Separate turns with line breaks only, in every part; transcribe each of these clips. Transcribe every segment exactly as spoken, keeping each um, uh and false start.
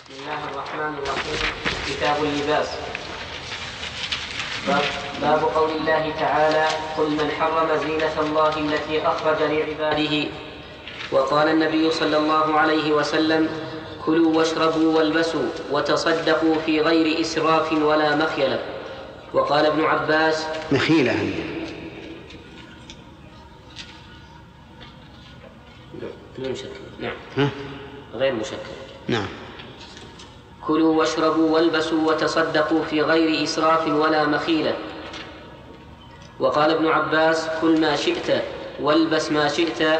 بسم الله الرحمن الرحيم. كتاب اللباس. باب, باب قول الله تعالى: قل من حرم زينة الله التي أخرج لعباده. وقال النبي صلى الله عليه وسلم: كلوا واشربوا والبسوا وتصدقوا في غير إسراف ولا مخيلة. وقال ابن عباس:
مخيلة
مشكل. نعم ها؟ غير مشكل.
نعم.
كلوا واشربوا والبسوا وتصدقوا في غير إسراف ولا مخيلة. وقال ابن عباس: كل ما شئت والبس ما شئت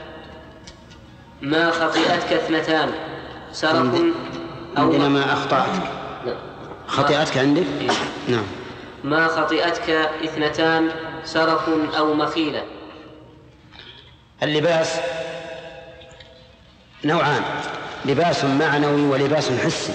ما خطئتك اثنتان سرف أو
عندنا ما أخطأتك. خطئتك عندك؟ نعم.
ما خطئتك اثنتان سرف أو مخيلة.
اللباس نوعان: لباس معنوي ولباس حسي،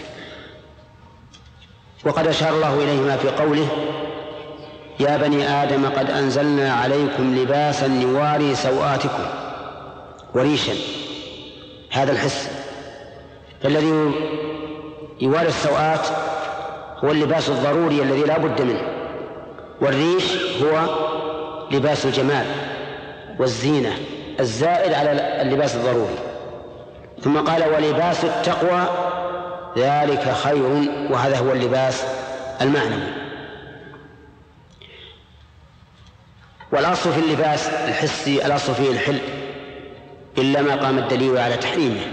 وقد أشار الله إليهما في قوله: يا بني آدم قد أنزلنا عليكم لباسا يواري سوآتكم وريشا. هذا الحس، فالذي يواري السوآت هو اللباس الضروري الذي لا بد منه، والريش هو لباس الجمال والزينة الزائد على اللباس الضروري. ثم قال: ولباس التقوى ذلك خير، وهذا هو اللباس المعنوي. والأصل في اللباس الحسي الأصل فيه الحل، إلا ما قام الدليل على تحريمه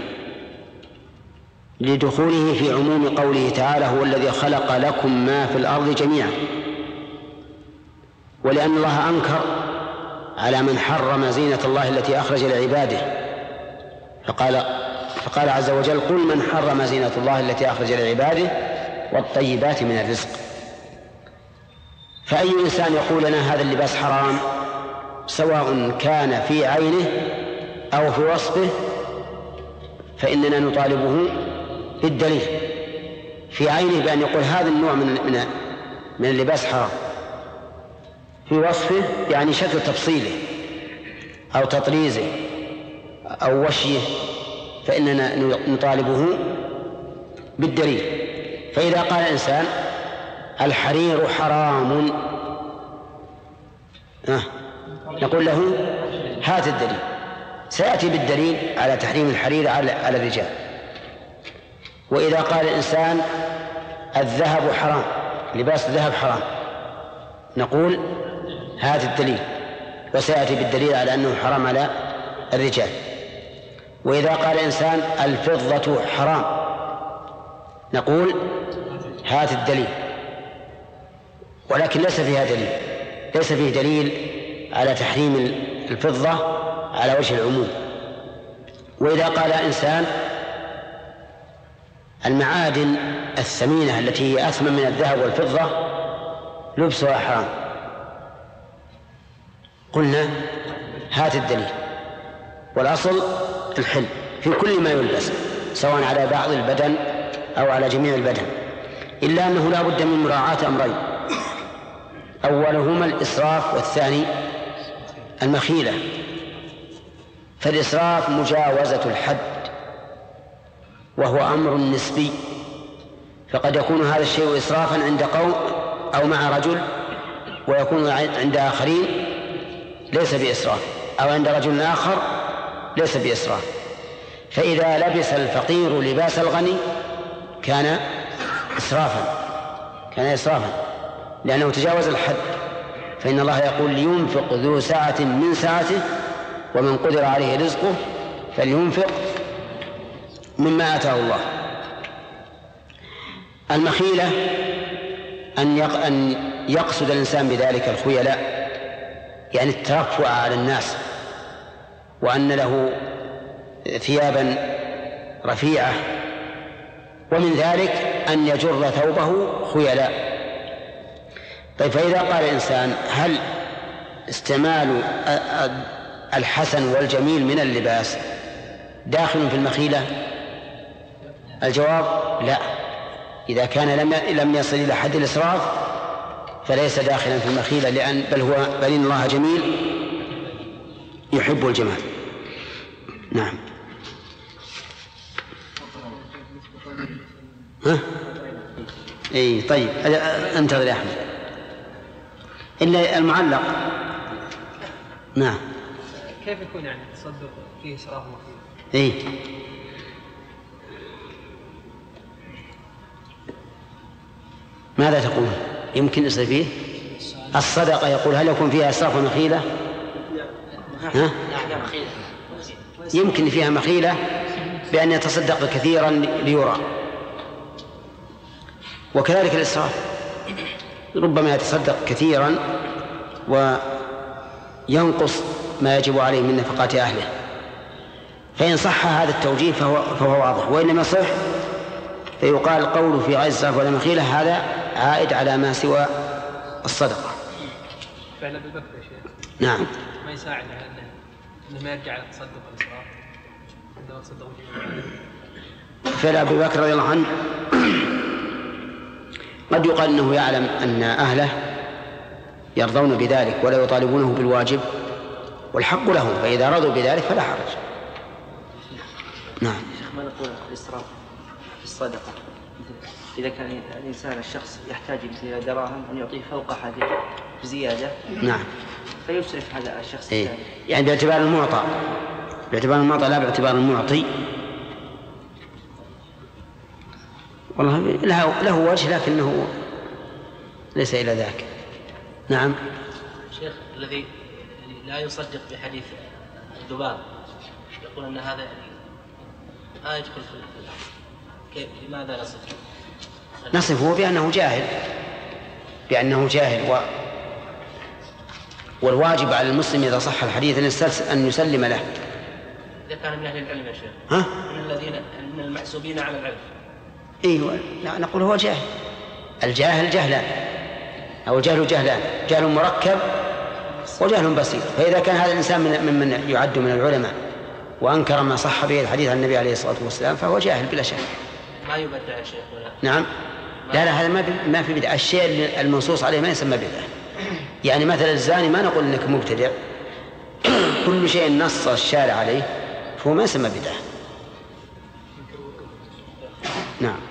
لدخوله في عموم قوله تعالى: هو الذي خلق لكم ما في الأرض جميعا. ولأن الله أنكر على من حرم زينة الله التي أخرج لعباده، فقال فقال عز وجل: قل من حرم زينة الله التي أخرج لعباده والطيبات من الرزق. فأي إنسان يقول لنا هذا اللباس حرام، سواء كان في عينه أو في وصفه، فإننا نطالبه بالدليل. في عينه بأن يقول هذا النوع من من من اللباس حرام، في وصفه يعني شكل تفصيله أو تطريزه أو وشيه، فإننا نطالبه بالدليل. فإذا قال إنسان الحرير حرام، آه. نقول له هات الدليل. سيأتي بالدليل على تحريم الحرير على الرجال. وإذا قال الإنسان الذهب حرام، لباس الذهب حرام، نقول هات الدليل، وسيأتي بالدليل على أنه حرام على الرجال. وإذا قال إنسان الفضة حرام، نقول هات الدليل، ولكن ليس فيها دليل، ليس فيه دليل على تحريم الفضة على وجه العموم. وإذا قال إنسان المعادن الثمينة التي هي أثمن من الذهب والفضة لبسها حرام، قلنا هات الدليل. والأصل الحل في كل ما يلبس، سواء على بعض البدن أو على جميع البدن، إلا أنه لا بد من مراعاة أمرين: أولهما الإسراف، والثاني المخيلة. فالإسراف مجاوزة الحد، وهو أمر نسبي، فقد يكون هذا الشيء إسرافا عند قوم أو مع رجل، ويكون عند آخرين ليس بإسراف، أو عند رجل آخر ليس بإسراف. فإذا لبس الفقير لباس الغني كان إسرافا كان إسرافا لأنه تجاوز الحد. فإن الله يقول: لينفق ذو سعة من سعته ومن قدر عليه رزقه فلينفق مما آتاه الله. المخيلة أن يقصد الإنسان بذلك الخيلاء، يعني الترفع على الناس، وأن له ثيابا رفيعة، ومن ذلك أن يجر ثوبه خيلاء. طيب، فإذا قال الإنسان هل استعمال الحسن والجميل من اللباس داخل في المخيلة؟ الجواب لا. إذا كان لم لم يصل إلى حد الإسراف فليس داخلا في المخيلة، لأن بل هو بل إن الله جميل يحب الجمال. نعم. ها؟ اي طيب انتظر يا احمد. الا المعلق. نعم.
كيف يكون يعني التصدق فيه إسراف مخيل؟
اي ماذا تقول؟ يمكن يصير فيه الصدقة. يقول هل يكون فيها إسراف ومخيلة؟ ها؟ يمكن فيها مخيلة بأن يتصدق كثيرا ليرى، وكذلك الإسراف ربما يتصدق كثيرا وينقص ما يجب عليه من نفقات أهله. فإن صح هذا التوجيه فهو, فهو واضح، وإن لم يصح فيقال القول في غير الإسراف ولا مخيلة هذا عائد على ما سوى الصدقة.
فعل أبي بكر يا شيخ
نعم
ما يساعد على أنه, إنه ما يرجع على التصدق والإسراف عندما تصدق وجهه.
فعل أبي بكر رضي الله عنه قد يقال أنه يعلم أن أهله يرضون بذلك ولا يطالبونه بالواجب والحق لهم، فإذا رضوا بذلك فلا حرج. نعم.
شيخ ما نقول الإسراف في الصدقة إذا كان الإنسان الشخص يحتاج إلى دراهم أن يعطيه فوق حاجته بزيادة.
نعم.
فيسرف هذا الشخص
إيه؟
الثاني.
يعني باعتبار المعطى، باعتبار المعطى لا باعتبار المعطي. والله له, له وجه لكنه ليس إلى ذاك. نعم.
شيخ الذي لا يصدق بحديث الذباب يقول أن هذا لا يدخل في كيف لماذا نصفه؟
نصفه بأنه جاهل، بأنه جاهل و... والواجب على المسلم إذا صح الحديث أن يسلم له.
إذا كان من أهل العلم يا شيخ.
ها؟
من الذين من المحسوبين على العلم.
ايوه نقول هو جاهل. الجاهل جهلان، او الجهل جهلان، جهل مركب وجهل بسيط. فاذا كان هذا الانسان من من يعد من العلماء وانكر ما صح به الحديث عن النبي عليه الصلاه والسلام فهو جاهل بلا شك.
ما يبدع يا شيخ ولا؟
نعم. لا لا هذا ما ما في بدعه. الشيء المنصوص عليه ما يسمى بدعه. يعني مثلا الزاني ما نقول انك مبتدع، كل شيء نص الشارع عليه فهو ما يسمى بدعه. نعم.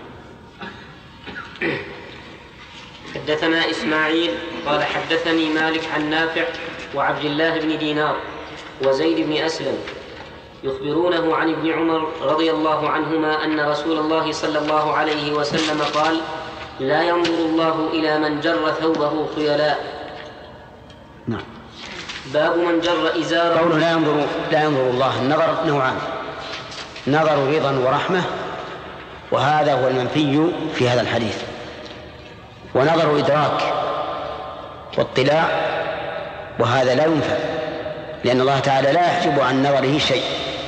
حدثنا إسماعيل قال حدثني مالك عن نافع وعبد الله بن دينار وزيد بن أسلم يخبرونه عن ابن عمر رضي الله عنهما أن رسول الله صلى الله عليه وسلم قال: لا ينظر الله إلى من جر ثوبه خيلاء.
نعم.
باب من جر إزاره.
قوله لا ينظر لا ينظر الله، النظر نوعان: نظر رضا ورحمة، وهذا هو المنفي في هذا الحديث، ونظر إدراك واطلاع، وهذا لا ينفع، لأن الله تعالى لا يحجب عن نظره شيء،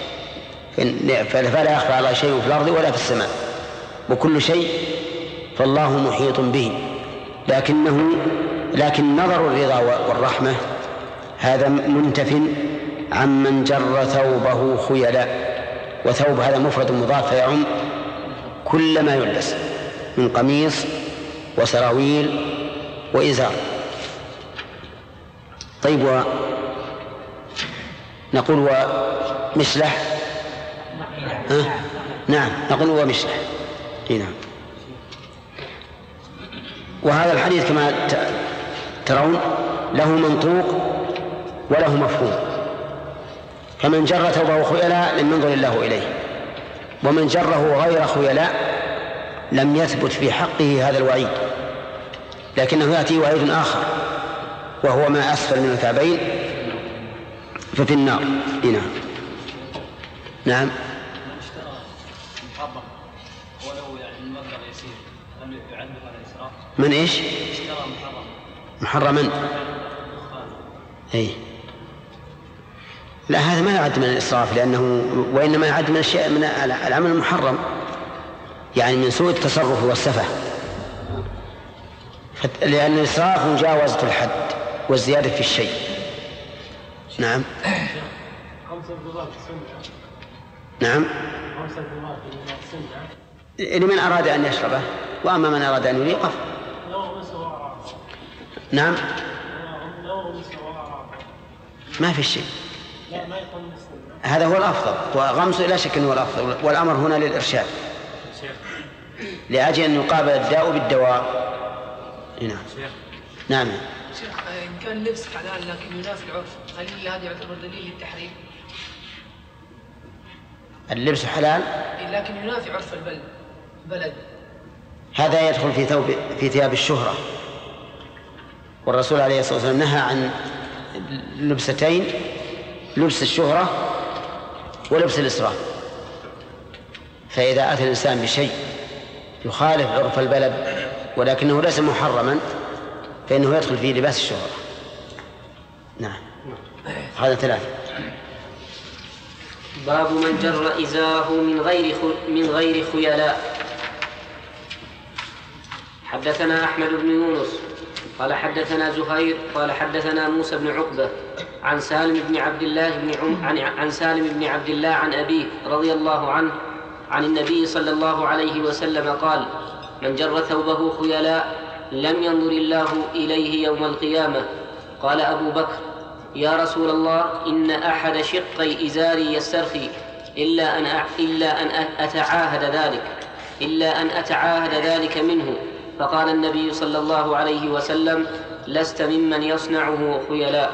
فلا يخفى على شيء في الأرض ولا في السماء، وكل شيء فالله محيط به. لكنه لكن نظر الرضا والرحمة هذا منتف عن من جر ثوبه خيلاء. وثوب هذا مفرد مضاف فيعم كل ما يلبس من قميص وسراويل وإزار. طيب، و نقول ومشلح. ها؟ نعم نقول ومشلح. نعم. وهذا الحديث كما ترون له منطوق وله مفهوم، فمن جر ثوبه خيلاء لم ينظر الله إليه، ومن جره غير خيلاء لم يثبت في حقه هذا الوعيد، لكنه يأتي وعيد آخر وهو ما أسفل من الكعبين ففي النار. نعم. نعم.
من اشترى محرم ولو يعني المبلغ يسير لم يعد هذا إسراف؟
من إيش؟
اشترى محرم
محرما. أي لا، هذا ما يعد من الإسراف، لأنه وإنما يعد من الشيء من العمل المحرم، يعني من سوء التصرف والسفه، لأن الإسراف مجاوزة الحد والزيادة في الشيء. نعم. نعم. لمن أراد أن يشربه، وأما من أراد أن يريقه. نعم. ما في شيء، هذا هو الأفضل، وغمسه لا شك أنه هو الأفضل، والأمر هنا للإرشاد. لأجل أن يقابل الداء بالدواء. نعم. نعم.
شيخ إن كان اللبس حلال لكن ينافي العرف، هل هذا يعتبر دليل للتحريم؟
اللبس حلال
لكن ينافي عرف البلد،
هذا يدخل في ثوب في ثياب الشهرة، والرسول عليه الصلاة والسلام نهى عن لبستين: لبس الشهرة ولبس الإسراف. فإذا أتى الإنسان بشيء يخالف عرف البلد ولكنه ليس محرما فإنه يدخل في لباس الشهرة. نعم. هذا ثلاثة.
باب من جر إزاره من غير من غير خيلاء. حدثنا أحمد بن يونس قال حدثنا زهير قال حدثنا موسى بن عقبة عن سالم بن عبد الله بن عم عن, عن سالم بن عبد الله عن أبيه رضي الله عنه عن النبي صلى الله عليه وسلم قال: من جر ثوبه خيلاء لم ينظر الله إليه يوم القيامة. قال أبو بكر: يا رسول الله، إن أحد شقي إزاري يسترخي إلا أن إلا أن أتعاهد ذلك إلا أن أتعاهد ذلك منه. فقال النبي صلى الله عليه وسلم: لست ممن يصنعه خيلاء.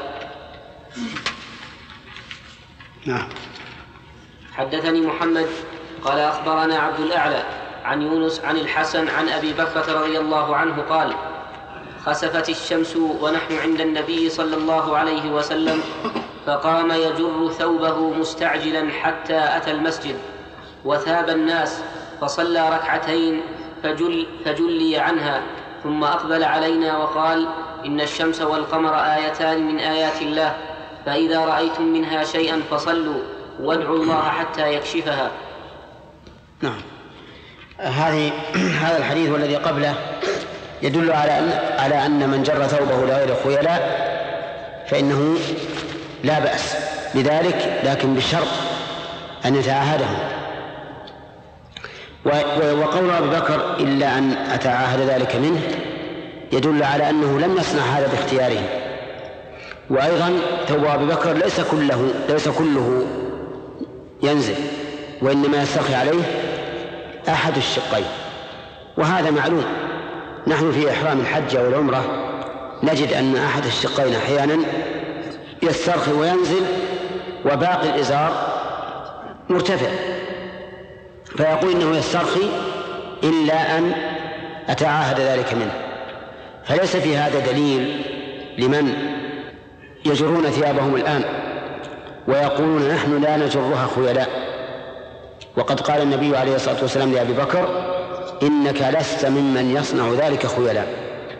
نعم.
حدثني محمد قال أخبرنا عبد الأعلى عن يونس عن الحسن عن أبي بكر رضي الله عنه قال: خسفت الشمس ونحن عند النبي صلى الله عليه وسلم، فقام يجر ثوبه مستعجلا حتى أتى المسجد، وثاب الناس فصلى ركعتين فجل فجلي عنها، ثم أقبل علينا وقال: إن الشمس والقمر آيتان من آيات الله، فإذا رأيتم منها شيئا فصلوا وادعوا الله حتى يكشفها.
نعم. هذه هذا الحديث والذي قبله يدل على أن على أن من جر ثوبه لغير خيلاء فإنه لا بأس بذلك، لكن بشرط أن يتعاهده. وقول أبي بكر إلا أن أتعاهد ذلك منه يدل على أنه لم يصنع هذا باختياره. وأيضا ثوب أبي بكر ليس كله ليس كله ينزل، وإنما يسترخي عليه أحد الشقين، وهذا معلوم. نحن في إحرام الحج والعمرة نجد أن أحد الشقين أحيانا يسترخي وينزل وباقي الإزار مرتفع، فيقول إنه يسترخي إلا أن أتعاهد ذلك منه. فليس في هذا دليل لمن يجرون ثيابهم الآن ويقولون نحن لا نجرها خيلاء. وقد قال النبي عليه الصلاة والسلام لأبي بكر: إنك لست ممن يصنع ذلك خيلاء.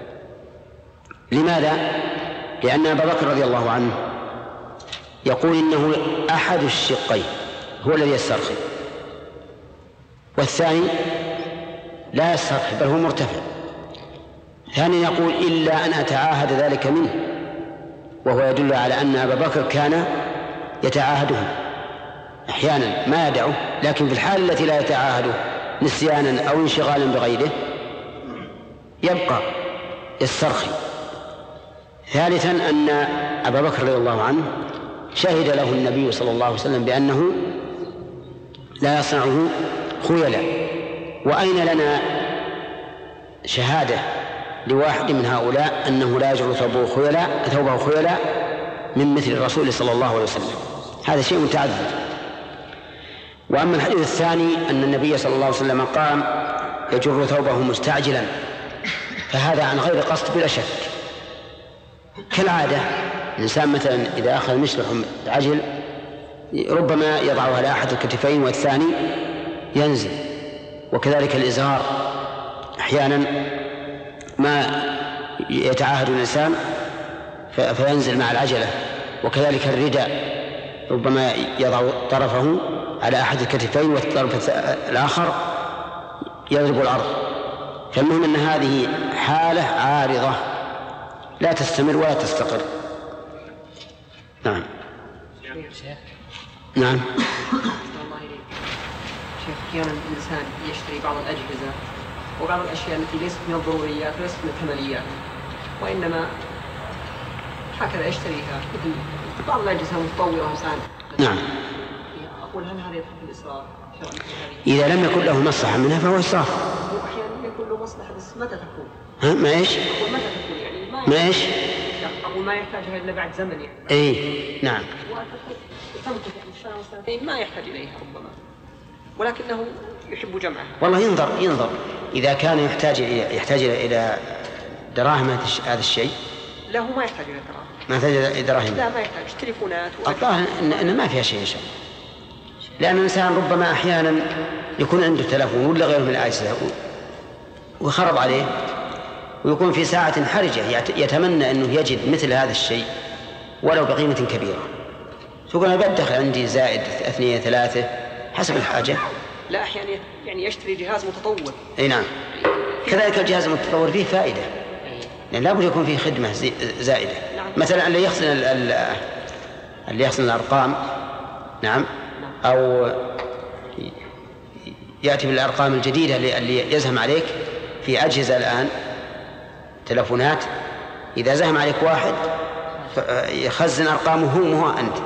لماذا؟ لأن أبا بكر رضي الله عنه يقول إنه أحد الشقين هو الذي يسترخي، والثاني لا يسترخي بل هو مرتفع. ثانيا يقول إلا أن أتعاهد ذلك منه، وهو يدل على أن أبا بكر كان يتعاهده أحيانا ما يدعه، لكن في الحال التي لا يتعاهده نسيانا أو انشغالا بغيره يبقى يسترخي. ثالثا أن أبا بكر رضي الله عنه شهد له النبي صلى الله عليه وسلم بأنه لا يصنعه خيلاء. وأين لنا شهادة لواحد من هؤلاء أنه لا يجعل ثوبه خيلاء ثوبه خيلاء من مثل الرسول صلى الله عليه وسلم؟ هذا شيء متعذر. وأما الحديث الثاني أن النبي صلى الله عليه وسلم قام يجر ثوبه مستعجلا، فهذا عن غير قصد بلا شك. كالعادة الإنسان مثلا إذا أخذ مشلح عجل ربما يضعه على أحد الكتفين والثاني ينزل، وكذلك الإزار أحيانا ما يتعاهد الإنسان فينزل مع العجلة، وكذلك الرداء ربما يضع طرفه على أحد الكتفين والطرف الآخر يضرب الأرض. فالمهم أن هذه حالة عارضة لا تستمر ولا تستقر. نعم. نعم.
شيخ، أحيانا الإنسان يشتري بعض الأجهزة وبعض الأشياء التي ليست من الضروريات وليست من الكماليات، وإنما هكذا يشتريها، مثل بعض الأجهزة متطورة إنسان.
نعم.
أقول هل هذا يدخل في الإسراف؟
إذا لم يكن له مصلحة منها فهو إسراف.
أحيانا يكون له مصلحة بس متى تكون؟
ها ما إيش؟
أقول متى تكون يعني ما,
ما إيش؟
أقول ما يحتاجها إلا بعد زمن يعني.
إيه نعم.
تمكث يعني سنة وسنتين ما يحتاج إليها ربما، ولكنه يحب جمعها.
والله ينظر ينظر إذا كان يحتاج يحتاج إلى دراهم هذا الشيء.
لا هو ما يحتاج إلى دراهم.
ما يحتاج إلى دراهم.
لا ما يحتاج تليفونات.
الظاهر إن, إن ما فيها شيء شيء. لأن الإنسان ربما أحيانا يكون عنده تلفون ولا غيره من الأجهزة وخرب عليه ويكون في ساعة حرجة يتمنى أنه يجد مثل هذا الشيء ولو بقيمة كبيرة، تقول أنا بدخل عندي زائد اثنين ثلاثة حسب الحاجة.
لا أحيانا يعني يشتري جهاز متطور.
أي نعم. كذلك الجهاز المتطور فيه فائدة، لأن لابد يكون فيه خدمة زائدة. مثلا اللي يحسن اللي يحسن الأرقام نعم، أو يأتي بالأرقام الجديدة اللي يزهم عليك في أجهزة الآن تلفونات، إذا زهم عليك واحد يخزن أرقامه هو مو أنت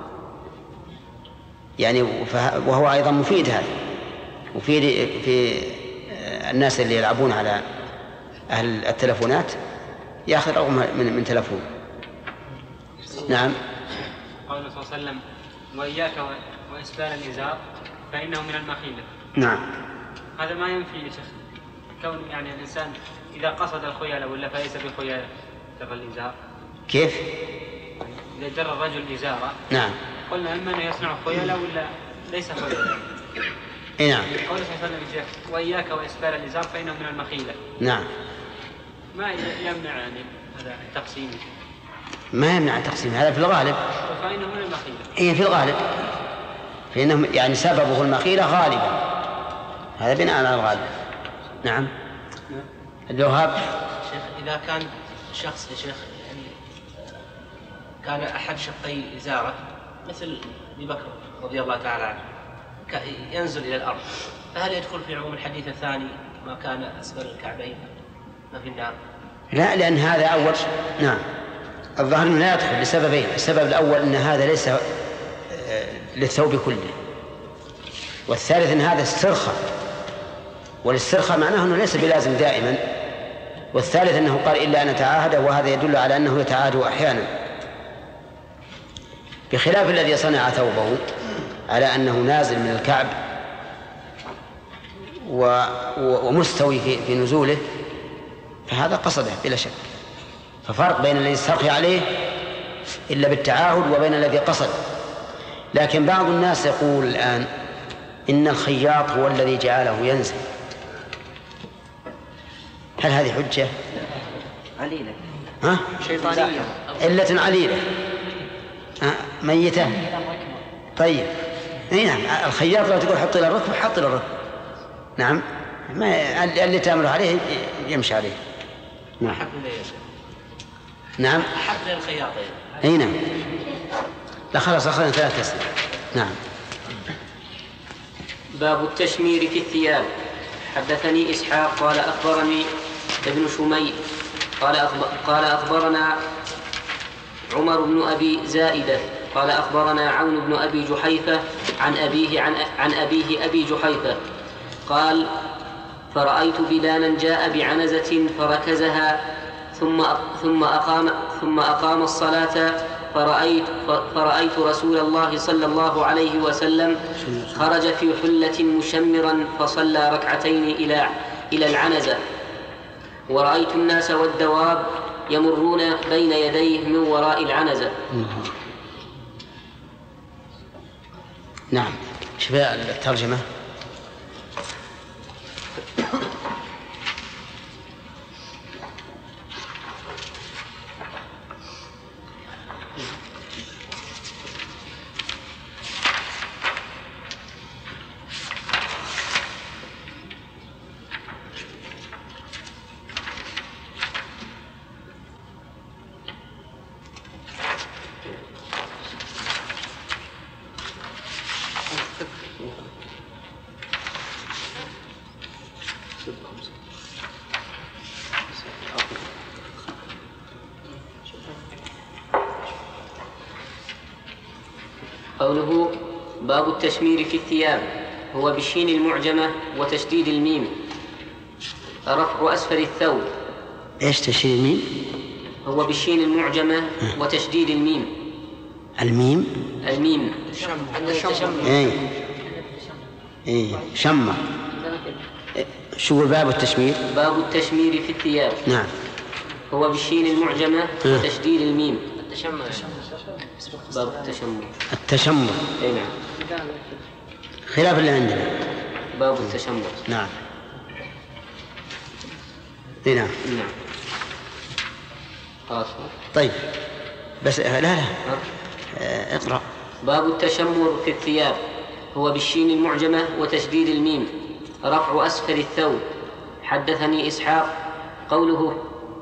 يعني، وهو أيضا مفيد هذا، مفيد في الناس اللي يلعبون على أهل التلفونات يأخذ رقم من, من تلفون. نعم.
قال صلى الله عليه وسلم وإياك وإسبال الإزار فإنه من المخيلة.
نعم.
هذا ما ينفي يا شيخ كون يعني الإنسان إذا قصد الخيالة ولا فليس بخيالة جر الإزار.
كيف؟
إذا جر الرجل إزارة
نعم
قلنا إما أنه يصنع خيالة ولا ليس خيالة.
إيه نعم.
قال صلى الله عليه وسلم وإياك وإسبال الإزار فإنه من المخيلة.
نعم.
ما يمنع يعني هذا التقسيم؟
ما يمنع التقسيم، هذا في الغالب.
فإنه من المخيلة.
إيه في الغالب، فإنه يعني سببه المخيلة غالبا، هذا بناء على الغالب. نعم. الوهاب.
شيخ إذا كان شخص يا شيخ يعني كان أحد شقي إزارة مثل أبي بكر رضي الله تعالى عنه ينزل إلى الأرض، فهل يدخل في عموم الحديث الثاني ما كان أسفل الكعبين ما في النار؟
لا، لأن هذا أول. نعم الظاهر أنه لا يدخل لسببين. السبب الأول أن هذا ليس للثوب كله، والثالث أن هذا استرخاء، والاسترخاء معناه أنه ليس بلازم دائما، والثالث أنه قال إلا أن أتعاهده، وهذا يدل على أنه يتعاهد أحيانا، بخلاف الذي صنع ثوبه على أنه نازل من الكعب ومستوي في نزوله، فهذا قصده بلا شك. ففرق بين الذي يسترخي عليه إلا بالتعاهد وبين الذي قصد. لكن بعض الناس يقول الآن إن الخياط هو الذي جعله ينزل، هل هذه حجة؟
عليلة.
ها؟
شيطانية.
علة عليلة. ها؟ ميتة. طيب اي نعم، الخياط لو تقول حط إلى الركب حط إلى الركب. نعم، ما اللي تأمر عليه يمشي عليه. نعم. نعم.
حق للخياط.
اي نعم. لا خلاص أخذنا ثلاث أسئلة. نعم.
باب التشمير في الثياب. حدثني إسحاق قال أخبرني ابن شميل قال أخبر قال أخبرنا عمر بن أبي زائدة قال أخبرنا عون بن أبي جحيفة عن أبيه عن, عن أبيه أبي جحيفة قال فرأيت بلالا جاء بعنزة فركزها ثم ثم أقام ثم أقام الصلاة فرأيت فرأيت رسول الله صلى الله عليه وسلم خرج في حلة مشمرا فصلى ركعتين إلى إلى العنزة، ورأيت الناس والدواب يمرون بين يديه من وراء العنزة.
نعم. شوف الترجمة.
باب التشمير في الثياب، هو بالشين المعجمة وتشديد الميم، رفع أسفل الثوب.
إيش تشديد الميم؟
هو بالشين المعجمة وتشديد الميم.
الميم؟
الميم
التشمر.
إيه إيه شمر. شو باب التشمير؟
باب التشمير في الثياب.
نعم.
هو بالشين المعجمة وتشديد الميم.
التشمر.
باب التشمر.
التشمر.
أي نعم.
خلاف اللي عندنا.
باب التشمر.
نعم. إيه نعم.
نعم. خلاص.
طيب بس لا لا آه اقرأ.
باب التشمر في الثياب، هو بالشين المعجمة وتشديد الميم، رفع أسفل الثوب. حدثني إسحاق قوله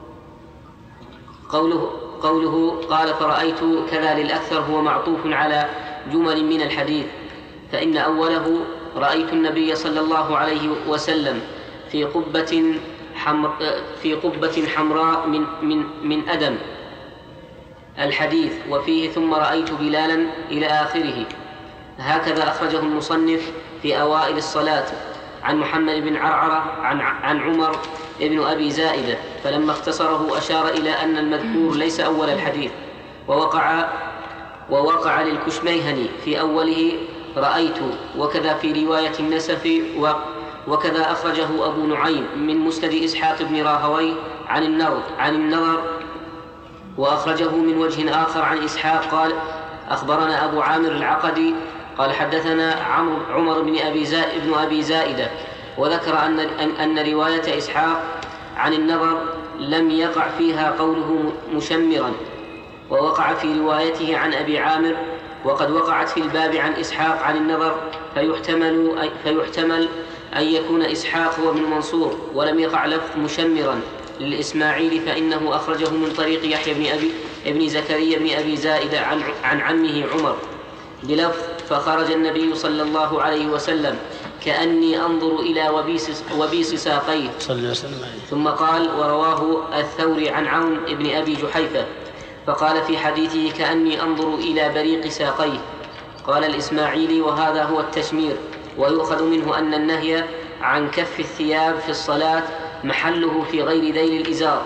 قوله قوله قال فرأيت كذا للأكثر هو معطوف على جمل من الحديث، فإن أوله رأيت النبي صلى الله عليه وسلم في قبة حمر في قبة حمراء من من من أدم الحديث، وفيه ثم رأيت بلالا إلى آخره. هكذا أخرجه المصنف في أوائل الصلاة عن محمد بن عرعرة عن عن عمر ابن أبي زائدة، فلما اختصره أشار إلى أن المذكور ليس أول الحديث، ووقع ووقع للكشميهني في أوله رأيت، وكذا في رواية النسف، وكذا أخرجه أبو نعيم من مسند إسحاق بن راهويه عن النضر عن النضر وأخرجه من وجه آخر عن إسحاق قال أخبرنا أبو عامر العقدي قال حدثنا عمر بن أبي زائد بن أبي زائدة، وذكر أن أن رواية إسحاق عن النضر لم يقع فيها قوله مشمرا، ووقع في روايته عن أبي عامر، وقد وقعت في الباب عن إسحاق عن النضر، فيحتمل فيحتمل أن يكون إسحاق هو ابن منصور، ولم يقع لفظ مشمرا للإسماعيلي، فإنه أخرجه من طريق يحيى بن أبي ابن زكريا بن أبي زائدة عن عن عمه عمر بلفظ فخرج النبي صلى الله عليه وسلم كأني أنظر إلى وبيس, وبيس ساقيه، ثم قال ورواه الثوري عن عون ابن أبي جحيفة فقال في حديثه كأني أنظر إلى بريق ساقيه. قال الإسماعيلي وهذا هو التشمير، ويؤخذ منه أن النهي عن كف الثياب في الصلاة محله في غير ذيل الإزار،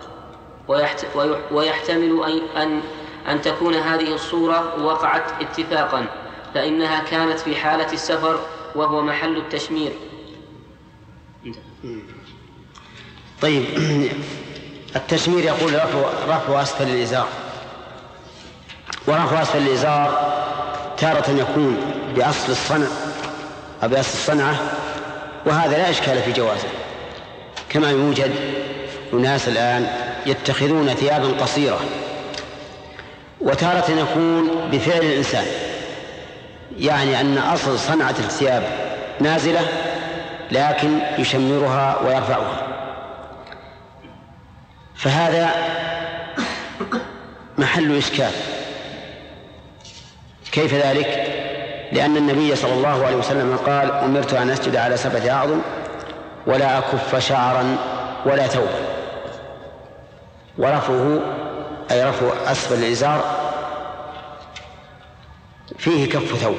ويحتمل أن أن تكون هذه الصورة وقعت اتفاقا، فإنها كانت في حالة السفر وهو محل التشمير.
طيب التشمير يقول رفع, رفع أسفل الإزار، ورفع أسفل الإزار تارة يكون بأصل الصنع أو بأصل الصنعة، وهذا لا إشكال في جوازه، كما يوجد أناس الآن يتخذون ثيابا قصيرة، وتارة يكون بفعل الإنسان، يعني أن أصل صنعة الثياب نازلة لكن يشمرها ويرفعها، فهذا محل إشكال. كيف ذلك؟ لأن النبي صلى الله عليه وسلم قال أمرت أن أسجد على سبعة أعظم ولا أكف شعرا ولا ثوبا، ورفعه أي رفع أسفل الإزار فيه كف ثوب،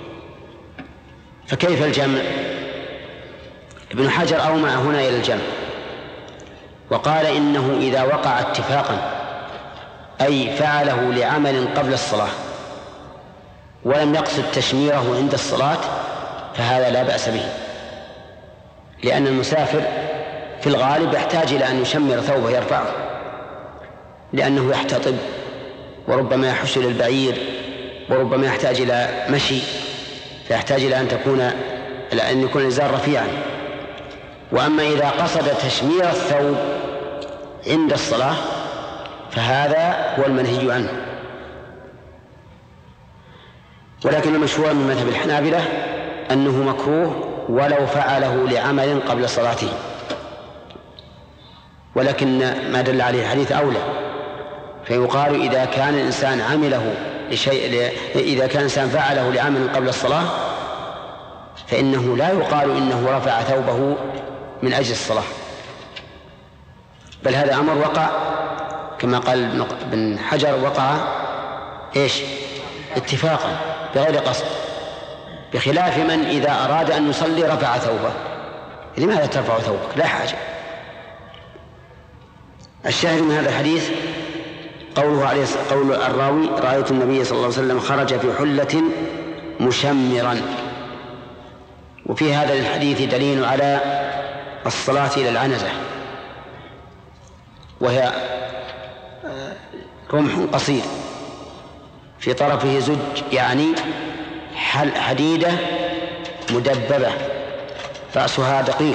فكيف الجمع؟ ابن حجر أومع هنا إلى الجمع، وقال إنه إذا وقع اتفاقا أي فعله لعمل قبل الصلاة ولم يقصد تشميره عند الصلاة فهذا لا بأس به، لأن المسافر في الغالب يحتاج إلى أن يشمر ثوبه يرفعه، لأنه يحتطب وربما يحش إلى البعير وربما يحتاج إلى مشي، فيحتاج إلى أن تكون إلى أن يكون الإزار رفيعا. وأما إذا قصد تشمير الثوب عند الصلاة فهذا هو المنهي عنه. ولكن المشهور من مذهب الحنابلة أنه مكروه ولو فعله لعمل قبل صلاته، ولكن ما دل عليه الحديث أولى، فيقال إذا كان الإنسان عمله لشيء إذا كان الإنسان فعله لعمل قبل الصلاة فإنه لا يقال إنه رفع ثوبه من أجل الصلاة، بل هذا أمر وقع كما قال ابن حجر وقع إيش اتفاقا بغير قصد، بخلاف من إذا أراد أن يصلي رفع ثوبه. لماذا ترفع ثوبك؟ لا حاجة. الشاهد من هذا الحديث قوله عليه قول الراوي: رأيت النبي صلى الله عليه وسلم خرج في حلة مشمرا. وفي هذا الحديث دليل على الصلاة إلى العنزة، وهي رمح قصير في طرفه زج، يعني حديدة مدببة رأسها دقيق.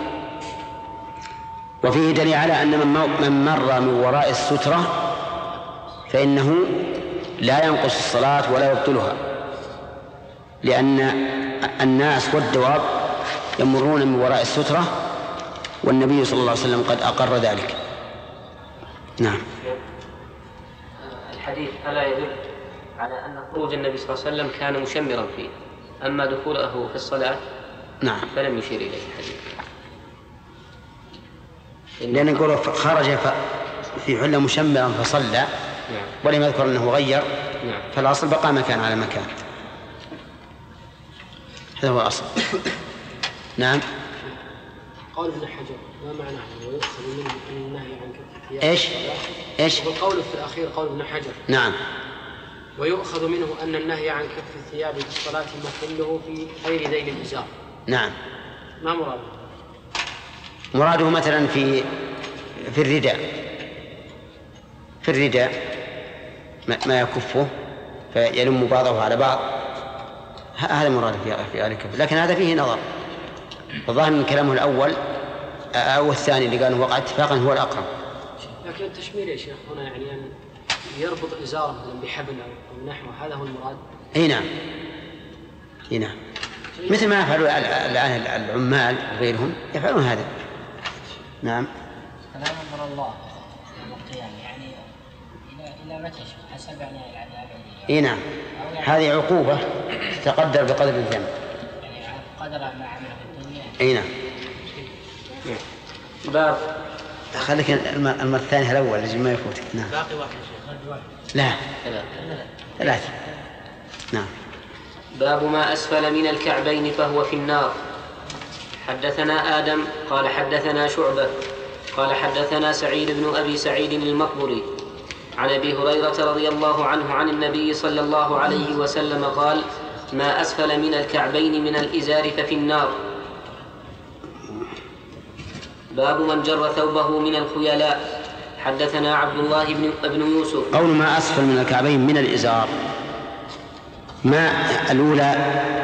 وفيه دليل على أن من مر من وراء السترة فإنه لا ينقص الصلاة ولا يبطلها، لأن الناس والدواب يمرون من وراء السترة، والنبي صلى الله عليه وسلم قد أقر ذلك. نعم.
الحديث ألا يدل على أن خروج النبي صلى الله عليه وسلم كان مشمرا فيه، أما دخوله في الصلاة
نعم
فلم يشير إليه الحديث،
لأن يقول خرج في حلة مشمرا فصلى،
نعم.
ولم يذكر أنه غير،
نعم.
فالأصل بقى مكان على مكان، هذا هو الأصل. نعم.
قول ابن حجر ما معناه ويؤخذ منه أن النهي عن كف الثياب؟
إيش؟ إيش؟
والقول في الأخير قول ابن حجر.
نعم.
ويؤخذ منه أن النهي عن كف الثياب في الصلاة محله في غير ذيل الإزار.
نعم.
ما مراده؟
مراده مثلا في في الرداء، في الرداء ما يكفه فيلم بعضه على بعض، هذا مراده في ذلك. لكن هذا فيه نظر، الظاهر من كلامه الأول أو الثاني اللي قال وقع اتفاقا هو الأقرب.
لكن التشمير يا شيخ هنا يعني أن يربط إزاره مثلا بحبل أو نحوه، هذا هو المراد.
اي نعم، اي نعم، مثل ما يفعلون الآن العمال وغيرهم يفعلون هذا. نعم.
فلا نظر الله يوم القيامة، يعني إلى إلى متى حسب يعني العذاب؟
اي نعم، هذه عقوبة تقدر بقدر الذنب،
يعني قدر ما عمله في الدنيا.
اي نعم.
باب
خليك المرة الثانية الأول اللي ما يفوتك. نعم.
باقي واحد شيخ.
لا ثلاثة. نعم.
باب ما أسفل من الكعبين فهو في النار. حدثنا آدم قال حدثنا شعبة قال حدثنا سعيد بن أبي سعيد المقبري عن أبي هريرة رضي الله عنه عن النبي صلى الله عليه وسلم قال: ما أسفل من الكعبين من الإزار ففي النار. باب من جر ثوبه من الخيلاء. حدثنا عبد الله بن ابن يوسف.
قول ما أسفل من الكعبين من الإزار، ما الأولى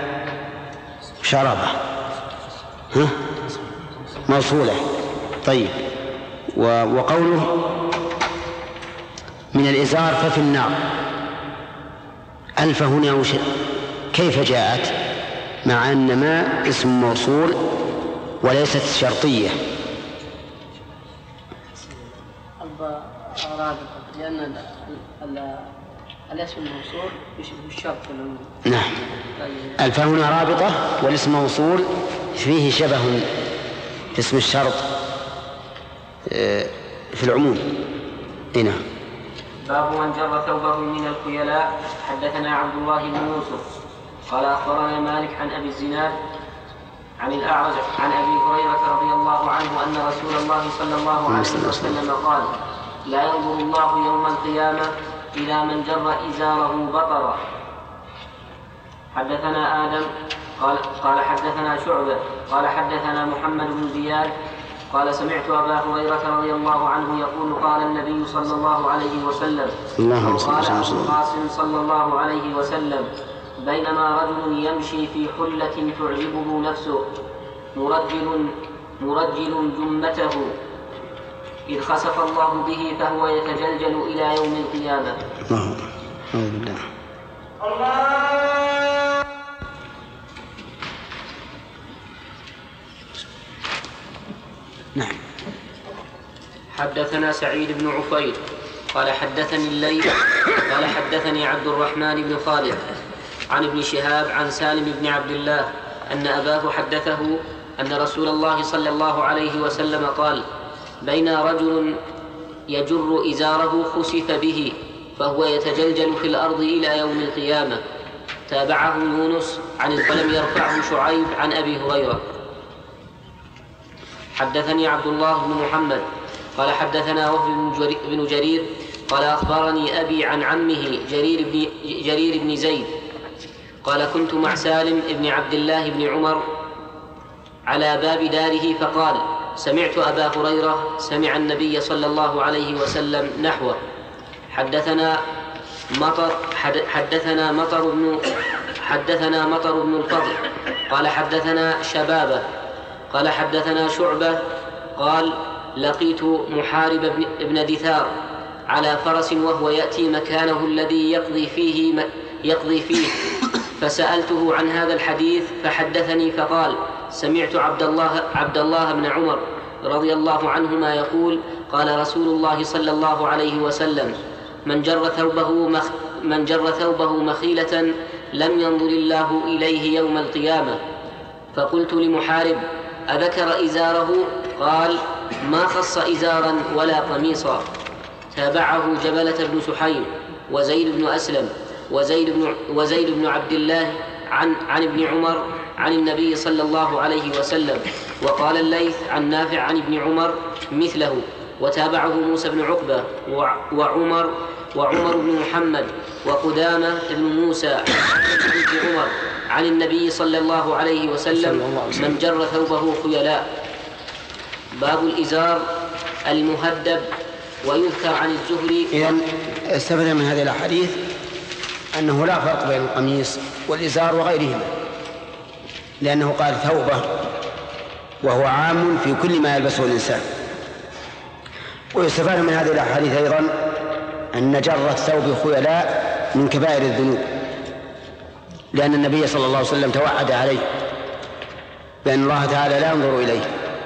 شربة ها موصولة. طيب، وقوله من الإزار ففي النار، ألف هنا وش كيف جاءت مع أن ما اسم موصول وليست شرطية؟
لأن الاسم الموصول يشبه الشرط.
نعم، الفاء هنا رابطة والاسم موصول فيه شبه في اسم الشرط في العموم. هنا
باب من جر ثوبه من الخيلاء. حدثنا عبد الله بن يوسف قال أخبرنا مالك عن أبي الزناد عن الأعرج عن أبي هريرة رضي الله عنه أن رسول الله صلى الله عليه وسلم قال: لا ينظر الله يوم القيامة إلى من جر إزاره بطرا. حدثنا آدم قال, قال حدثنا شعبة قال حدثنا محمد بن زياد قال سمعت أبا هريرة رضي الله عنه يقول: قال النبي صلى الله عليه وسلم أو قال أبو القاسم صلى الله عليه وسلم: بينما رجل يمشي في حلة تعجبه نفسه مرجل مرجل جمته إذ خسف الله به فهو يتجلجل إلى يوم القيامة.
الله أعوذ بالله. نعم.
حدثنا سعيد بن عفير قال حدثني الليث قال حدثني عبد الرحمن بن خالد عن ابن شهاب عن سالم بن عبد الله أن أباه حدثه أن رسول الله صلى الله عليه وسلم قال: بين رجل يجر إزاره خسف به فهو يتجلجل في الأرض إلى يوم القيامة تابعه يونس عن ولم يرفعه شعيب عن أبي هريرة. حدثني عبد الله بن محمد قال حدثنا وهب بن جرير قال أخبرني أبي عن عمه جرير بن, جرير بن زيد قال كنت مع سالم بن عبد الله بن عمر على باب داره فقال سمعت أبا هريرة سمع النبي صلى الله عليه وسلم نحوه. حدثنا مطر حدثنا مطر بن حدثنا مطر بن الفضل قال حدثنا شبابه قال حدثنا شعبة قال لقيت محارب بن دثار على فرس وهو يأتي مكانه الذي يقضي فيه يقضي فيه فسألته عن هذا الحديث فحدثني فقال سمعت عبد الله عبد الله بن عمر رضي الله عنهما يقول قال رسول الله صلى الله عليه وسلم من جر ثوبه مخ من جر ثوبه مخيلة لم ينظر الله إليه يوم القيامة. فقلت لمحارب أذكر إزاره؟ قال ما خص إزارا ولا قميصا. تابعه جبلة بن سحيم وزيد بن أسلم وزيد بن, وزيد بن عبد الله عن, عن ابن عمر عن النبي صلى الله عليه وسلم. وقال الليث عن نافع عن ابن عمر مثله. وتابعه موسى بن عقبة وعمر وعمر بن محمد وقدامة بن موسى عن عمر عن النبي صلى الله عليه وسلم من جر ثوبه خيلاء. باب الإزار المهدب. ويذكر عن الزهري.
إذن استفدنا من هذه الأحاديث أنه لا فرق بين القميص والإزار وغيرهما، لأنه قال ثوبه وهو عام في كل ما يلبسه الإنسان. ويستفاد من هذه الأحاديث أيضا أن جر الثوب خيلاء من كبائر الذنوب، لأن النبي صلى الله عليه وسلم توعد عليه بأن الله تعالى لا ينظر إليه،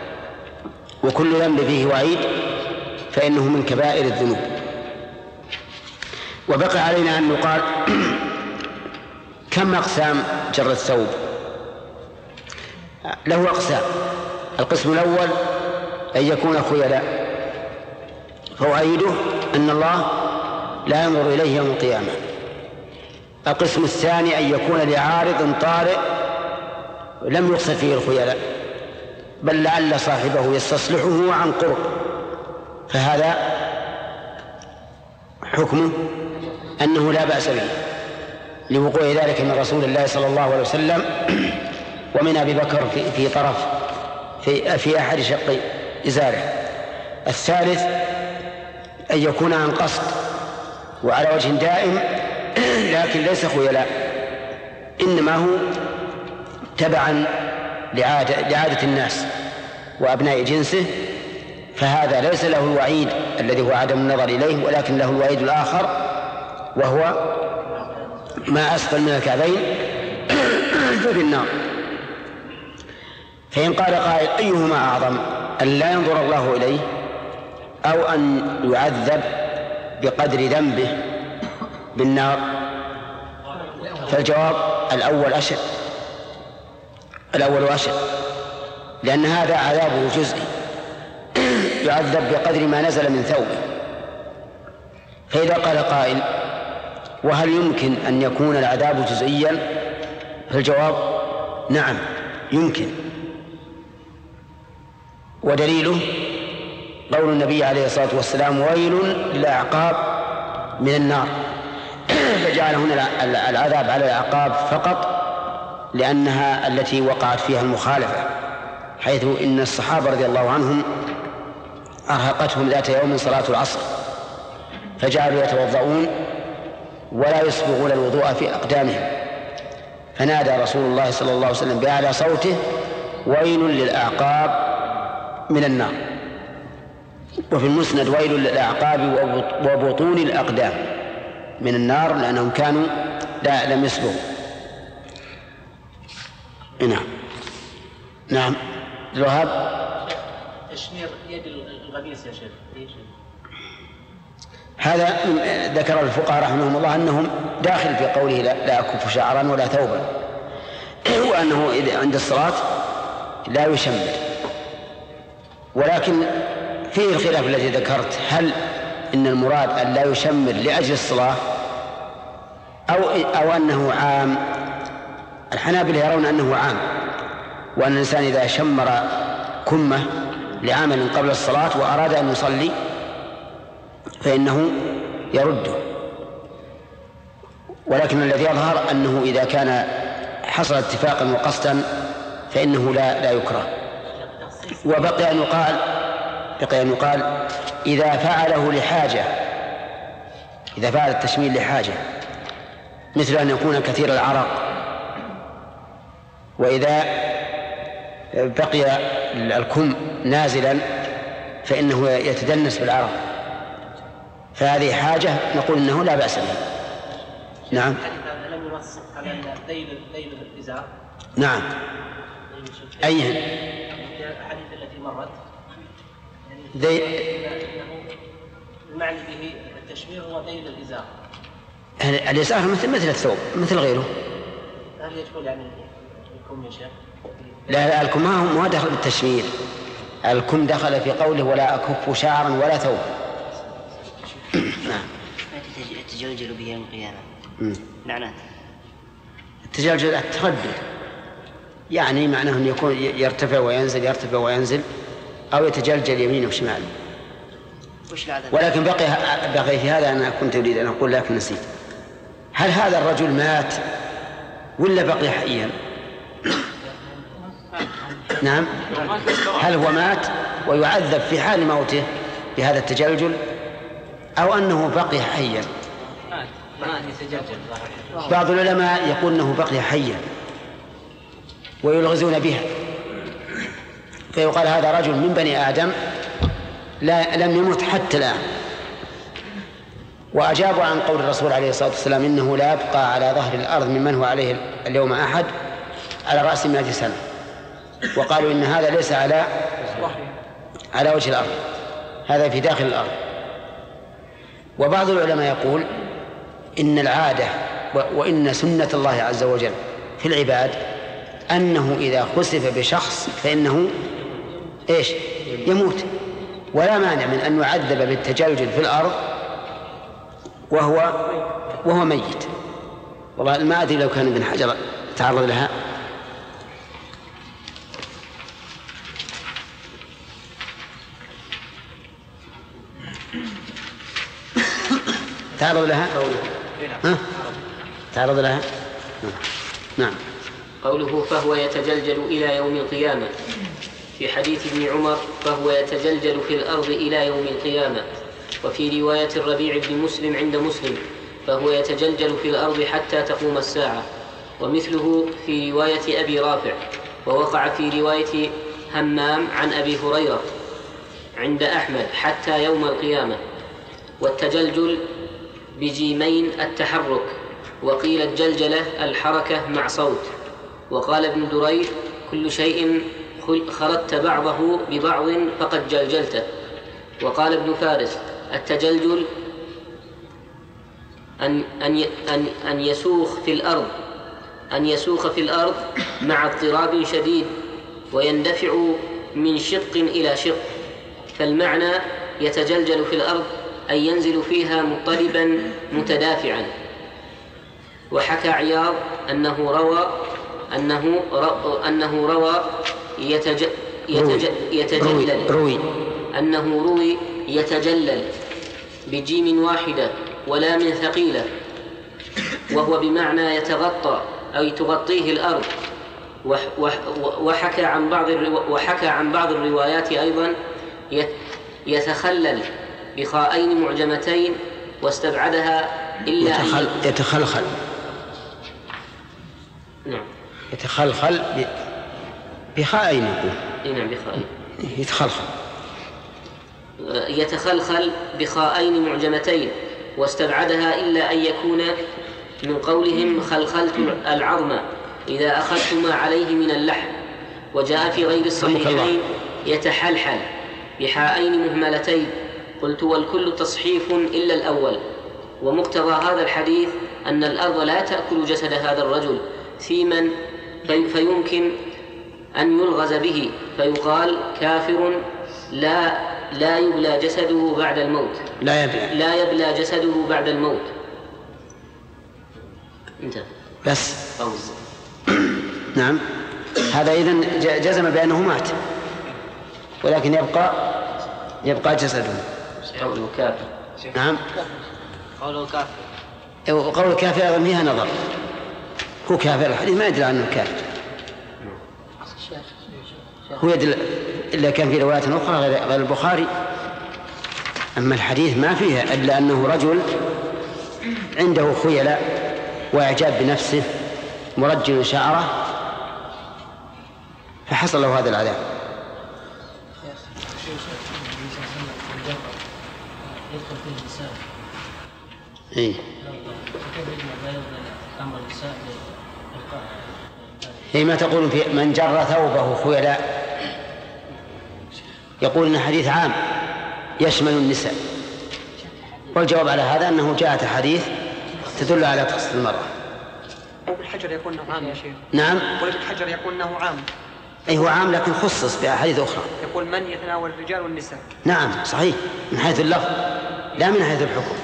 وكل ذنب فيه وعيد فإنه من كبائر الذنوب. وبقي علينا أن نقال كم أقسام جر الثوب؟ له أقسام. القسم الأول أن يكون خيلاء، فوعيده أن الله لا ينظر إليه يوم القيامة. القسم الثاني أن يكون لعارض طارئ لم يقصد فيه الخيلاء، بل لعل صاحبه يستصلحه عن قرب، فهذا حكمه أنه لا بأس به لوقوع ذلك من رسول الله صلى الله عليه وسلم ومن أبي بكر في, في طرف في, في أحد شقي إزاره. الثالث أن يكون عن قصد وعلى وجه دائم لكن ليس خيلاء، إنما هو تبعا لعادة, لعادة الناس وأبناء جنسه، فهذا ليس له الوعيد الذي هو عدم النظر إليه، ولكن له الوعيد الآخر وهو ما أسفل من الكعبين فبالنار. فإن قال قائل أيهما أعظم، أن لا ينظر الله إليه أو أن يعذب بقدر ذنبه بالنار؟ فالجواب الأول أشد، الأول أشد، لأن هذا عذابه جزئي يعذب بقدر ما نزل من ثوبه. فإذا قال قائل وهل يمكن أن يكون العذاب جزئيا؟ فالجواب نعم يمكن، ودليله قول النبي عليه الصلاة والسلام ويل للأعقاب من النار، فجعل هنا العذاب على الأعقاب فقط لأنها التي وقعت فيها المخالفة، حيث إن الصحابة رضي الله عنهم أرهقتهم ذات يوم صلاة العصر فجعلوا يتوضؤون ولا يسبغون الوضوء في أقدامهم، فنادى رسول الله صلى الله عليه وسلم بأعلى صوته ويل للأعقاب من النار. وفي المسند ويل للأعقاب وبطون الأقدام من النار، لأنهم كانوا لا لم يسبغوا. نعم نعم. الوهاب
تشمير يد الغميس يا شيخ،
هذا ذكر الفقهاء رحمهم الله أنهم داخل في قوله لا, لا أكف شعرا ولا ثوبا، وأنه عند الصلاة لا يشمر. ولكن فيه الخلاف الذي ذكرت، هل إن المراد أن لا يشمر لأجل الصلاة أو, أو أنه عام الحنابلة يرون أنه عام، وأن الإنسان إذا شمر كمه لعمل قبل الصلاة وأراد أن يصلي فإنه يرده، ولكن الذي يظهر أنه إذا كان حصل اتفاقا وقصدا فإنه لا لا يكره. وبقي أن يقال بقي أن يقال إذا فعله لحاجة، إذا فعل التشميل لحاجة مثل أن يكون كثير العرق، وإذا بقي الكم نازلا فإنه يتدنس بالعرق، فهذه حاجة نقول إنه لا بأس به. نعم.
لم ينص على ذيل ذيل الإزار.
نعم. أيهن؟
الأحاديث التي مرت.
ذي...
المعني به التشمير هو ذيل الإزار.
الإزار مثل مثل الثوب مثل غيره.
هل يدخل يعني الكم يا شيخ؟
لا لا الكم ما دخل بالتشمير، الكم دخل في قوله ولا أكف شعرا ولا ثوب.
نعم. تتجلجل به يوم القيامة. لعنات.
التجلجل التردد، يعني معناه أن يكون يرتفع وينزل يرتفع وينزل أو يتجلجل يمين وشمال. ولكن بقي بقي في هذا أنا كنت أريد أن أقول لكن نسيت، هل هذا الرجل مات ولا بقي حيا؟ نعم. هل هو مات ويعذب في حال موته بهذا التجلجل أو أنه بقي حيا؟ بعض العلماء يقول أنه بقي حيا ويلغزون بها، فيقال هذا رجل من بني آدم لا لم يمت حتى الآن. وأجابوا عن قول الرسول عليه الصلاة والسلام إنه لا يبقى على ظهر الأرض ممن هو عليه اليوم أحد على رأس مائة سنة، وقالوا إن هذا ليس على على وجه الأرض، هذا في داخل الأرض. وبعض العلماء يقول إن العادة وإن سنة الله عز وجل في العباد أنه إذا خسف بشخص فإنه إيش يموت، ولا مانع من أن يعذب بالتجلجل في الأرض وهو وهو ميت. والله ما أدري لو كان ابن حجر تعرض لها. تعرض لها؟ ها؟ تعرض لها؟ نعم.
قوله فهو يتجلجل إلى يوم القيامة، في حديث ابن عمر فهو يتجلجل في الأرض إلى يوم القيامة، وفي رواية الربيع بن مسلم عند مسلم فهو يتجلجل في الأرض حتى تقوم الساعة، ومثله في رواية أبي رافع، ووقع في رواية همام عن أبي هريرة عند أحمد حتى يوم القيامة. والتجلجل بجيمين التحرك، وقيل الجلجلة الحركة مع صوت. وقال ابن دريد كل شيء خلطت بعضه ببعض فقد جلجلته. وقال ابن فارس التجلجل أن, أن, أن, أن يسوخ في الأرض أن يسوخ في الأرض مع اضطراب شديد ويندفع من شق إلى شق، فالمعنى يتجلجل في الأرض أن ينزل فيها مضطربا متدافعا. وحكى عياض أنه روى أنه رو أنه روى يتج يتج يتجلل
روي
أنه روي يتجلل بجيم واحدة ولا من ثقيلة، وهو بمعنى يتغطى أو تغطيه الأرض. وحكى عن بعض وحكى عن بعض الروايات أيضا يتخلل بخاءين معجمتين واستبعدها إلا
يتخل... يتخلخل
نعم
يتخلخل ب... بخاءين يقول
نعم بخاءين
يتخلخل
يتخلخل بخاءين معجمتين واستبعدها إلا أن يكون من قولهم خلخلت العظم إذا أخذت ما عليه من اللحم. وجاء في غير الصحيحين يتحلحل بحاءين مهملتين، قلت والكل تصحيف إلا الأول. ومقتضى هذا الحديث أن الأرض لا تأكل جسد هذا الرجل في من فيمكن أن يلغز به فيقال كافر لا لا يبلى جسده بعد الموت
لا يبلى
لا يبلى جسده بعد الموت. انتهى
بس.
أوز.
نعم، هذا إذن جزم بأنه مات، ولكن يبقى يبقى جسده.
قوله كافر.
نعم،
قوله كافر.
وقول كافر أيضا فيها نظر، هو كافر الحديث ما يدل عنه كافر، هو يدل إلا كان في روايات أخرى غير البخاري. أما الحديث ما فيها إلا أنه رجل عنده خيلاء وإعجاب بنفسه مرجل شعره فحصل له هذا العذاب.
يدخل فيه النساء.
إيه.
أمر النساء.
هي ما تقول في من جر ثوبه خيلاء، يقول إن حديث عام يشمل النساء، والجواب على هذا أنه جاءت حديث تدل على تخصيص المرأة.
وبالحجر يكون أنه عام يا شيخ.
نعم،
وبالحجر يكون أنه عام.
أي هو عام لكن خصص بأحاديث أخرى.
يقول من يتناول الرجال والنساء.
نعم صحيح، من حيث اللفظ لا من حيث الحكم.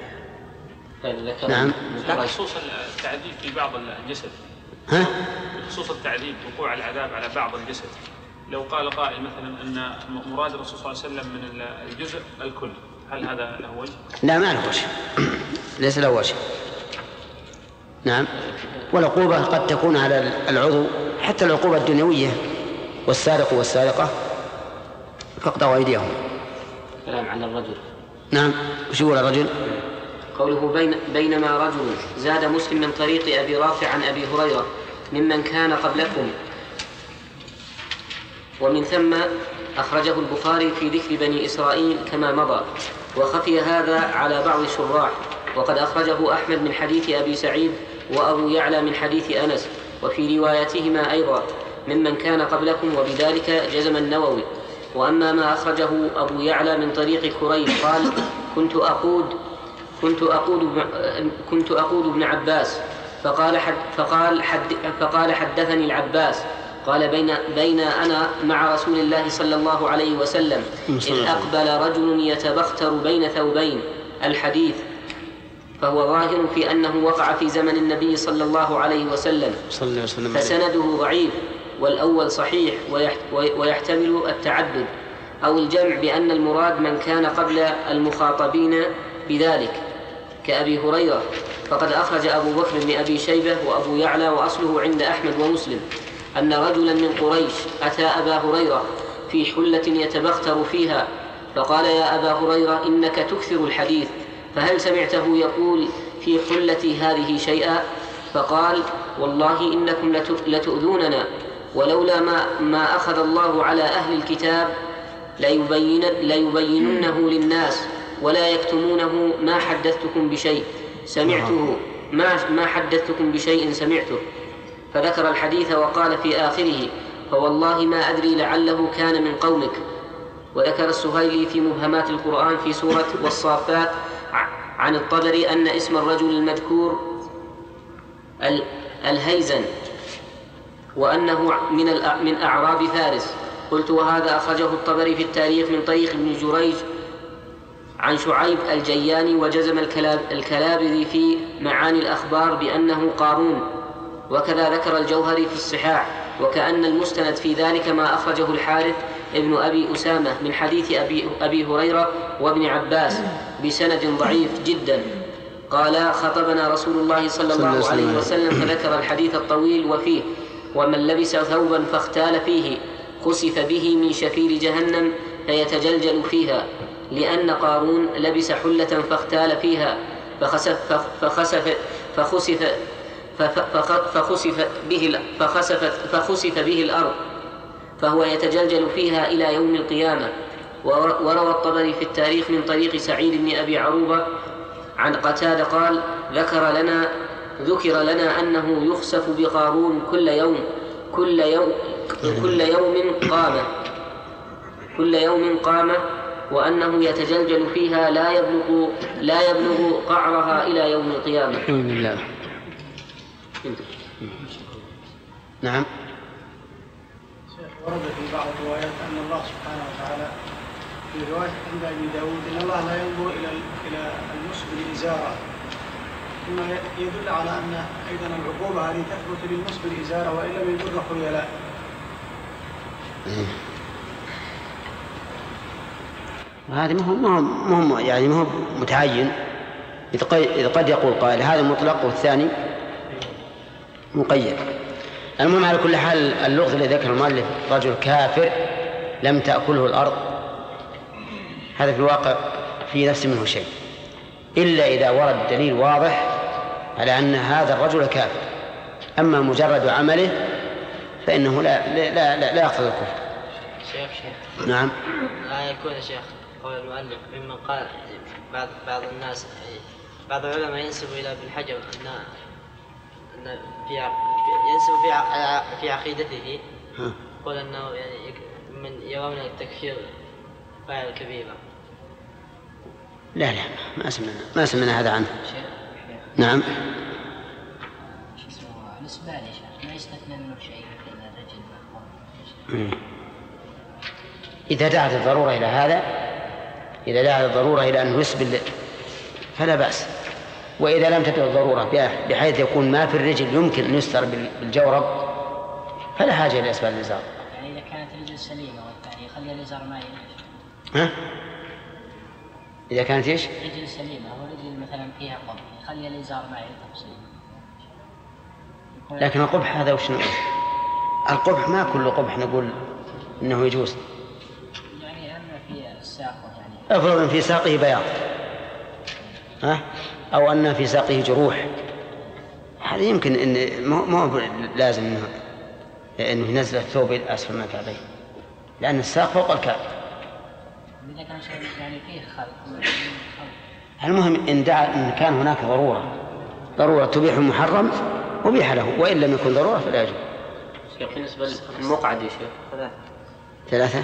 نعم.
بخصوص التعذيب في بعض الجسد.
ها؟
بخصوص التعذيب وقوع العذاب على بعض الجسد، لو قال قائل مثلا أن مراد الرسول صلى الله عليه وسلم من الجزء الكل، هل هذا له وجه؟
لا ما له وجه، ليس له وجه. نعم، والعقوبة قد تكون على العضو، حتى العقوبة الدنيوية، والسارق والسارقة فاقطعوا أيديهم.
كلام عن الرجل.
نعم، وش يقول الرجل؟
قوله بين بينما رجل زاد مسلم من طريق أبي رافع عن أبي هريرة ممن كان قبلكم، ومن ثم أخرجه البخاري في ذكر بني إسرائيل كما مضى، وخفي هذا على بعض الشراح، وقد أخرجه أحمد من حديث أبي سعيد وأبو يعلى من حديث أنس، وفي روايتهما أيضا ممن كان قبلكم، وبذلك جزم النووي. وأما ما أخرجه أبو يعلى من طريق كريب قال كنت أقود كنت أقود كنت أقود ابن عباس فقال حد فقال حد فقال حدثني العباس قال بين بين أنا مع رسول الله صلى الله عليه وسلم إذ أقبل رجل يتبختر بين ثوبين، الحديث، فهو ظاهر في أنه وقع في زمن النبي صلى الله عليه وسلم، فسنده ضعيف، والأول صحيح ويحتمل التعدد أو الجمع بأن المراد من كان قبل المخاطبين بذلك كأبي هريرة. فقد أخرج أبو بكر بن أبي شيبة وأبو يعلى وأصله عند أحمد ومسلم أن رجلا من قريش أتى أبا هريرة في حلة يتبختر فيها فقال يا أبا هريرة إنك تكثر الحديث، فهل سمعته يقول في حلتي هذه شيئا؟ فقال والله إنكم لتؤذوننا، ولولا ما, ما أخذ الله على أهل الكتاب ليبين ليبيننه للناس ولا يكتمونه ما حدثتكم بشيء سمعته ما, ما حدثتكم بشيء سمعته. فذكر الحديث وقال في آخره فوالله ما أدري لعله كان من قومك. وذكر السهيلي في مبهمات القرآن في سورة والصافات عن الطبري أن اسم الرجل المذكور الهيزن وأنه من من أعراب فارس. قلت وهذا أخرجه الطبري في التاريخ من طريق ابن جريج عن شعيب الجياني، وجزم الكلاب الكلابذي في معاني الأخبار بأنه قارون، وكذا ذكر الجوهري في الصحاح. وكأن المستند في ذلك ما أخرجه الحارث ابن أبي أسامة من حديث أبي, أبي هريرة وابن عباس بسند ضعيف جدا قال خطبنا رسول الله صلى الله عليه وسلم فذكر الحديث الطويل وفيه ومن لبس ثوبا فاختال فيه خسف به من شفير جهنم فيتجلجل فيها، لأن قارون لبس حلة فاختال فيها فخسف فخسف فخسف فخسف به فخسفت فخسف به الأرض فهو يتجلجل فيها إلى يوم القيامة. وروى الطبري في التاريخ من طريق سعيد بن أبي عروبة عن قتادة قال ذكر لنا ذكر لنا أنه يخسف بقارون كل يوم كل يوم كل يوم قامة كل يوم قامة وأنه يتجلجل فيها لا يبلغ لا يبلغ قعرها إلى يوم القيامة.
نعم.
ورد في بعض الروايات أن الله سبحانه وتعالى في رواية عند أبي داود إن الله لا ينظر إلى إلى المسبل إزارة مما يدل على أن أيضا العقوبة هذه تثبت للنصب الإزارة وإن لم يجر خيلاء.
هذا ما هو ما هو يعني ما هو متعين. إذا قد يقول قائل هذا مطلق والثاني مقيد. المهم على كل حال اللغز الذي ذكر المؤلف رجل كافر لم تأكله الأرض، هذا في الواقع في نفس منه شيء، إلا إذا ورد دليل واضح على أن هذا الرجل كافر. أما مجرد عمله فإنه لا لا لا, لا يقتضي الكفر.
شيخ شيخ
نعم.
لا يكون يا شيخ قول المؤلف ممن قال بعض بعض الناس بعض العلماء ينسب إلى ابن حجر أن أن في ينسب في في عقيدته يقول أنه يعني من يرون التكفير فاعل كبيرة.
لا لا ما سمعنا ما سمعنا هذا عنه. نعم.
شو اسمه الإسبال يا شيخ ما يستثنى منه شيء مثل الرجل.
إذا دعت الضرورة إلى هذا إذا دعت الضرورة إلى أنه يسبل فلا بأس، وإذا لم تدع الضرورة بحيث يكون ما في الرجل يمكن أن يستر بالجورب فلا حاجة إلى إسبال الإزار.
يعني إذا كانت رجل سليمة والثاني يخلي الإزار ما يلبس.
ها؟ إذا كانت إيش؟
رجل سليمة ورجل مثلا فيها قبح يخلي الإزار ما يلبس.
لكن القبح هذا وش نقول؟ القبح ما كل قبح نقول إنه يجوز.
يعني أما في الساق يعني.
أفرض أن في ساقه بياض، ها؟ أو أن في ساقه جروح، هذا يمكن إن ما هو لازم إنه إنه ينزل الثوب أسفل من الكعبين، لأن الساق فوق الكعب.
إذا كان شيء يعني فيه خلق.
المهم إن دعا إن كان هناك ضرورة ضرورة تبيح المحرم أبيح له، وإن لم يكن ضرورة فلا يجوز.
شيخ بالنسبة للمقعد يا شيخ
ثلاثة ثلاثة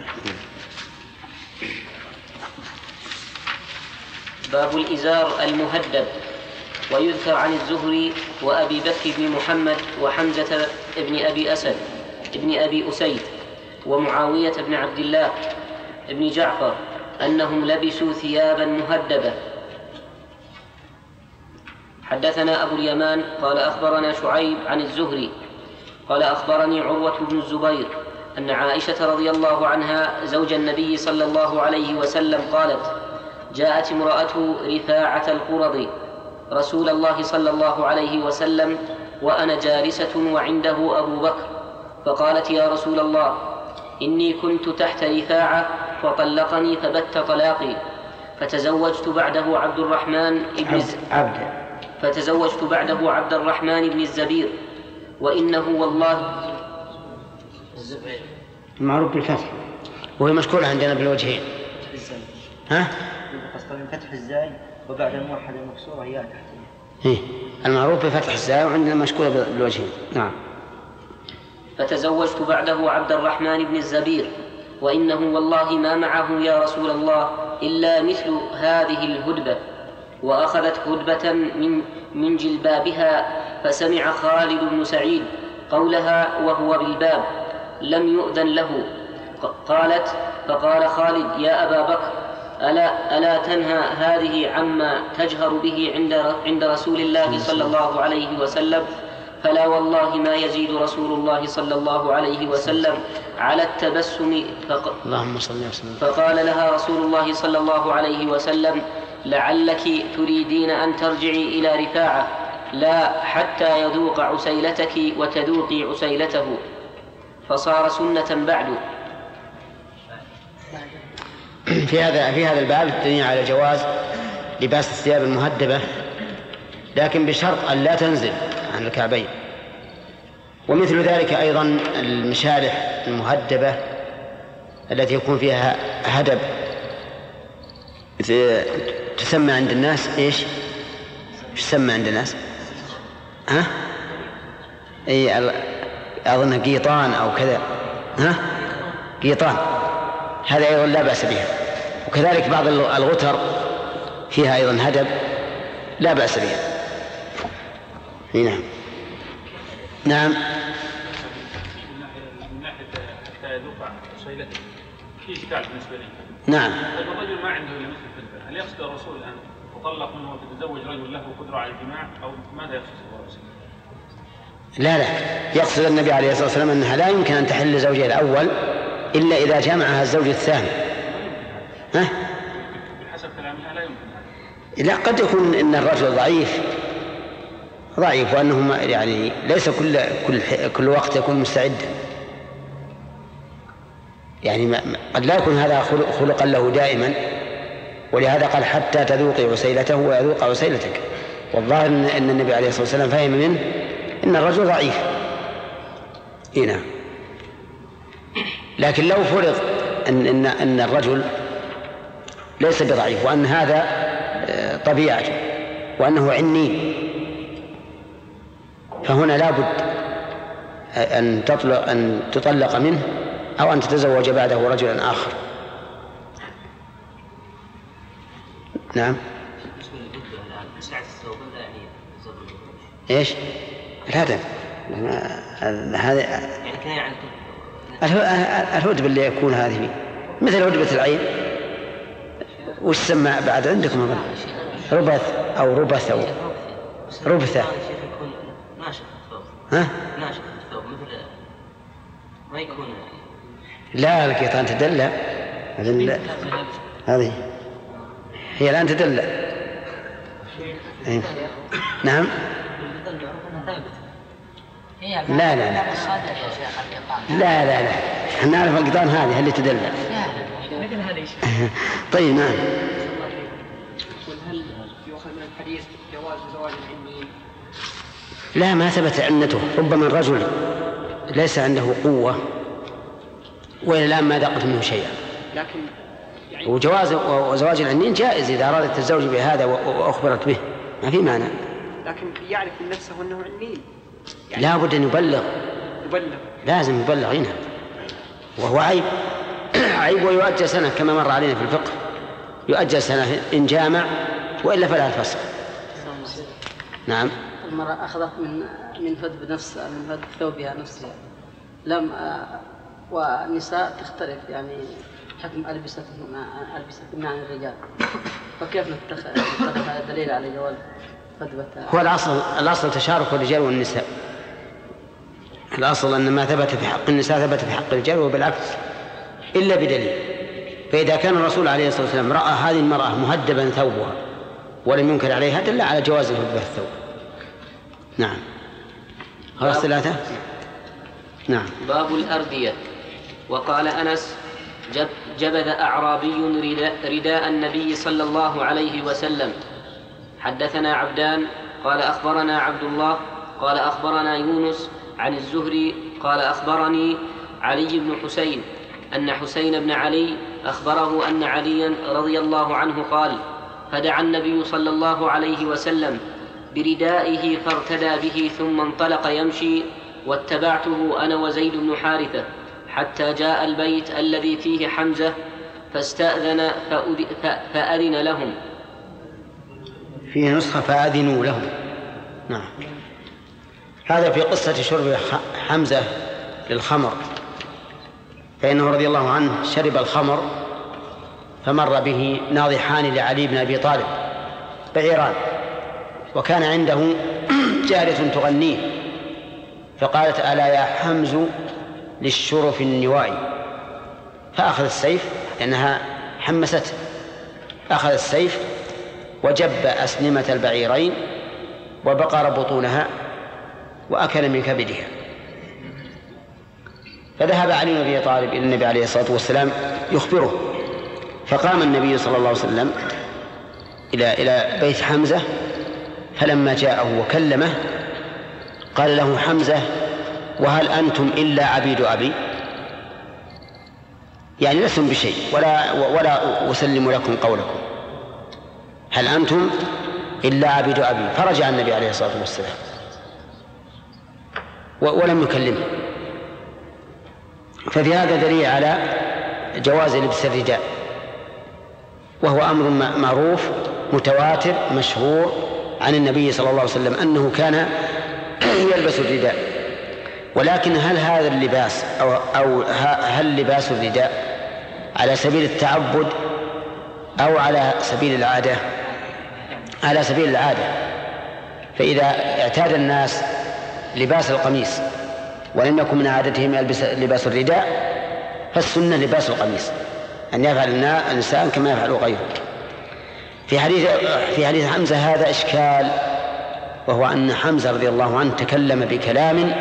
باب الإزار المهدب. ويذكر عن الزهري وأبي بكر بن محمد وحمزة بن أبي أسد بن أبي أسيد ومعاوية بن عبد الله بن جعفر أنهم لبسوا ثيابا مهدبة. حدثنا أبو اليمان قال أخبرنا شعيب عن الزهري قال أخبرني عروة بن الزبير أن عائشة رضي الله عنها زوج النبي صلى الله عليه وسلم قالت: جاءت امرأة رفاعة القرظ رسول الله صلى الله عليه وسلم وأنا جالسة وعنده أبو بكر، فقالت: يا رسول الله، إني كنت تحت رفاعة فطلقني فبت طلاقي، فتزوجت بعده عبد الرحمن ابن
عبد
فتزوجت بعده عبد الرحمن بن الزبير، وإنه والله
معروف بالفتح، وهي مشكولة عندنا بالوجهين. ها؟
من فتح الزاي وبعد الموحد المكسورة يا تحتيه.
إيه المعروف بفتح الزاي وعندنا مشكولة بالوجهين. نعم.
فتزوجت بعده عبد الرحمن بن الزبير، وإنه والله ما معه يا رسول الله إلا مثل هذه الهدبة، وأخذت هدبة من من جلبابها، فسمع خالد بن سعيد قولها وهو بالباب لم يؤذن له. قالت: فقال خالد: يا أبا بكر، ألا, ألا تنهى هذه عما تجهر به عند, عند رسول الله صلى الله عليه وسلم؟ فلا والله ما يزيد رسول الله صلى الله عليه وسلم على التبسم. فق...
اللهم صل وسلم.
فقال لها رسول الله صلى الله عليه وسلم: لعلك تريدين أن ترجعي إلى رفاعة، لا حتى يذوق عسيلتك وتذوقي عسيلته. فصار سنة بعد.
في هذا في هذا الباب الدليل على جواز لباس الثياب المهدبة، لكن بشرط أن لا تنزل عن الكعبين. ومثل ذلك أيضا المشالح المهدبة التي يكون فيها هدب تسمى عند الناس إيش؟ تسمى عند الناس؟ ها؟ أي أظن قيطان أو كذا. ها؟ قيطان، هذا أيضا لا بأس بها. وكذلك بعض الغتر فيها أيضا هدب لا بأس بها. نعم. نعم.
من ناحية حتى يذوق عسيلته في إشكال بالنسبة لي.
نعم.
الرجل ما عنده إلا مثل الفلفل، هل يقصد الرسول الآن تطلق منه وتتزوج رجل له قدرة على الجماع أو ماذا يقصد؟
لا لا، يقصد النبي عليه الصلاة والسلام أنها لا يمكن أن تحل زوجها الأول إلا إذا جمعها الزوج الثاني. ها؟
بحسب كلامها لا يمكن.
لا، قد يكون إن الرجل ضعيف ضعيف وأنه يعني ليس كل كل كل وقت يكون مستعدا، يعني قد لا يكون هذا خلقا له دائما، ولهذا قال حتى تذوقي عسيلته ويذوق عسيلتك. والظاهر أن النبي عليه الصلاة والسلام فهم منه إن الرجل ضعيف. هنا لكن لو فرض أن إن أن الرجل ليس بضعيف وأن هذا طبيعته وأنه عني، فهنا لابد أن تطلق أن تطلق منه أو أن تتزوج بعده رجلا آخر. نعم. إيش؟ الهدف هذا الهدب اللي يكون هذه مثل هدبة العين. وش سمع بعد عندكم؟ ربث أو ربث أو ربثة. ها؟
ناشف الثوب مثل ما يكون.
لا، القيطان تدلى. هذه هي الآن تدلى. نعم. لا لا لا لا لا لا احنا نعرف القطان هذه اللي تدلى. طيب نعم.
هل يؤخذ من الحديث جواز زواج العلميين؟
لا، ما ثبت عنته. ربما الرجل ليس عنده قوة وإلى الآن ما ذاقت منه شيئا، لكن يعني وجواز وزواج العنين جائز إذا أرادت الزوج بهذا وأخبرت به، ما في معنى.
لكن يعرف من نفسه أنه عنين،
يعني لا بد أن يبلغ.
يبلغ
لازم يبلغ هنا، وهو عيب عيب ويؤجل سنة كما مر علينا في الفقه، يؤجل سنة إن جامع وإلا فلا الفسخ. نعم.
المرأة أخذت من من هدب نفسها من هدب ثوبها نفسها لم والنساء تختلف يعني حكم ألبستهن ألبستهن عن الرجال، فكيف نتخذ هذا دليل على جواز هدبتها؟
هو الأصل الأصل تشارك الرجال والنساء. الأصل أن ما ثبت في حق النساء ثبت في حق الرجال وبالعكس إلا بدليل. فإذا كان الرسول عليه الصلاة والسلام رأى هذه المرأة مهدبا ثوبها ولم ينكر عليها دل على جواز هدبة الثوب. نعم. خلاص ثلاثة. نعم.
باب الأردية. وقال أنس جب جبذ أعرابي رداء, رداء النبي صلى الله عليه وسلم. حدثنا عبدان قال أخبرنا عبد الله قال أخبرنا يونس عن الزهري قال أخبرني علي بن حسين أن حسين بن علي أخبره أن عليا رضي الله عنه قال فدعا النبي صلى الله عليه وسلم بردائه فارتدى به ثم انطلق يمشي واتبعته أنا وزيد بن حارثة حتى جاء البيت الذي فيه حمزة فاستأذن فأذن لهم.
فيه نسخة فأذنوا لهم. نعم. هذا في قصة شرب حمزة للخمر، فإنه رضي الله عنه شرب الخمر فمر به ناضحان لعلي بن أبي طالب بعيران، وكان عنده جارية تغنيه فقالت ألا يا حمز للشرف النوائي، فأخذ السيف لأنها حمسته، أخذ السيف وجب أسنمة البعيرين وبقر بطونها وأكل من كبدها. فذهب علي بن أبي طالب إلى النبي عليه الصلاة والسلام يخبره، فقام النبي صلى الله عليه وسلم إلى إلى بيت حمزة، فلما جاءه وكلمه قال له حمزة وهل أنتم إلا عبيد أبي؟ يعني لستم بشيء ولا ولا أسلم لكم قولكم، هل أنتم إلا عبيد أبي؟ فرجع النبي عليه الصلاة والسلام ولم يكلمه. ففي هذا دليل على جواز لبس الرداء، وهو أمر معروف متواتر مشهور عن النبي صلى الله عليه وسلم أنه كان يلبس الرداء. ولكن هل هذا اللباس أو, أو هل لباس الرداء على سبيل التعبد أو على سبيل العادة؟ على سبيل العادة. فإذا اعتاد الناس لباس القميص ولم يكن من عادتهم لباس الرداء فالسنة لباس القميص، أن يفعل الإنسان كما يفعل غيره. في حديث في حديث حمزة هذا إشكال، وهو أن حمزة رضي الله عنه تكلم بكلام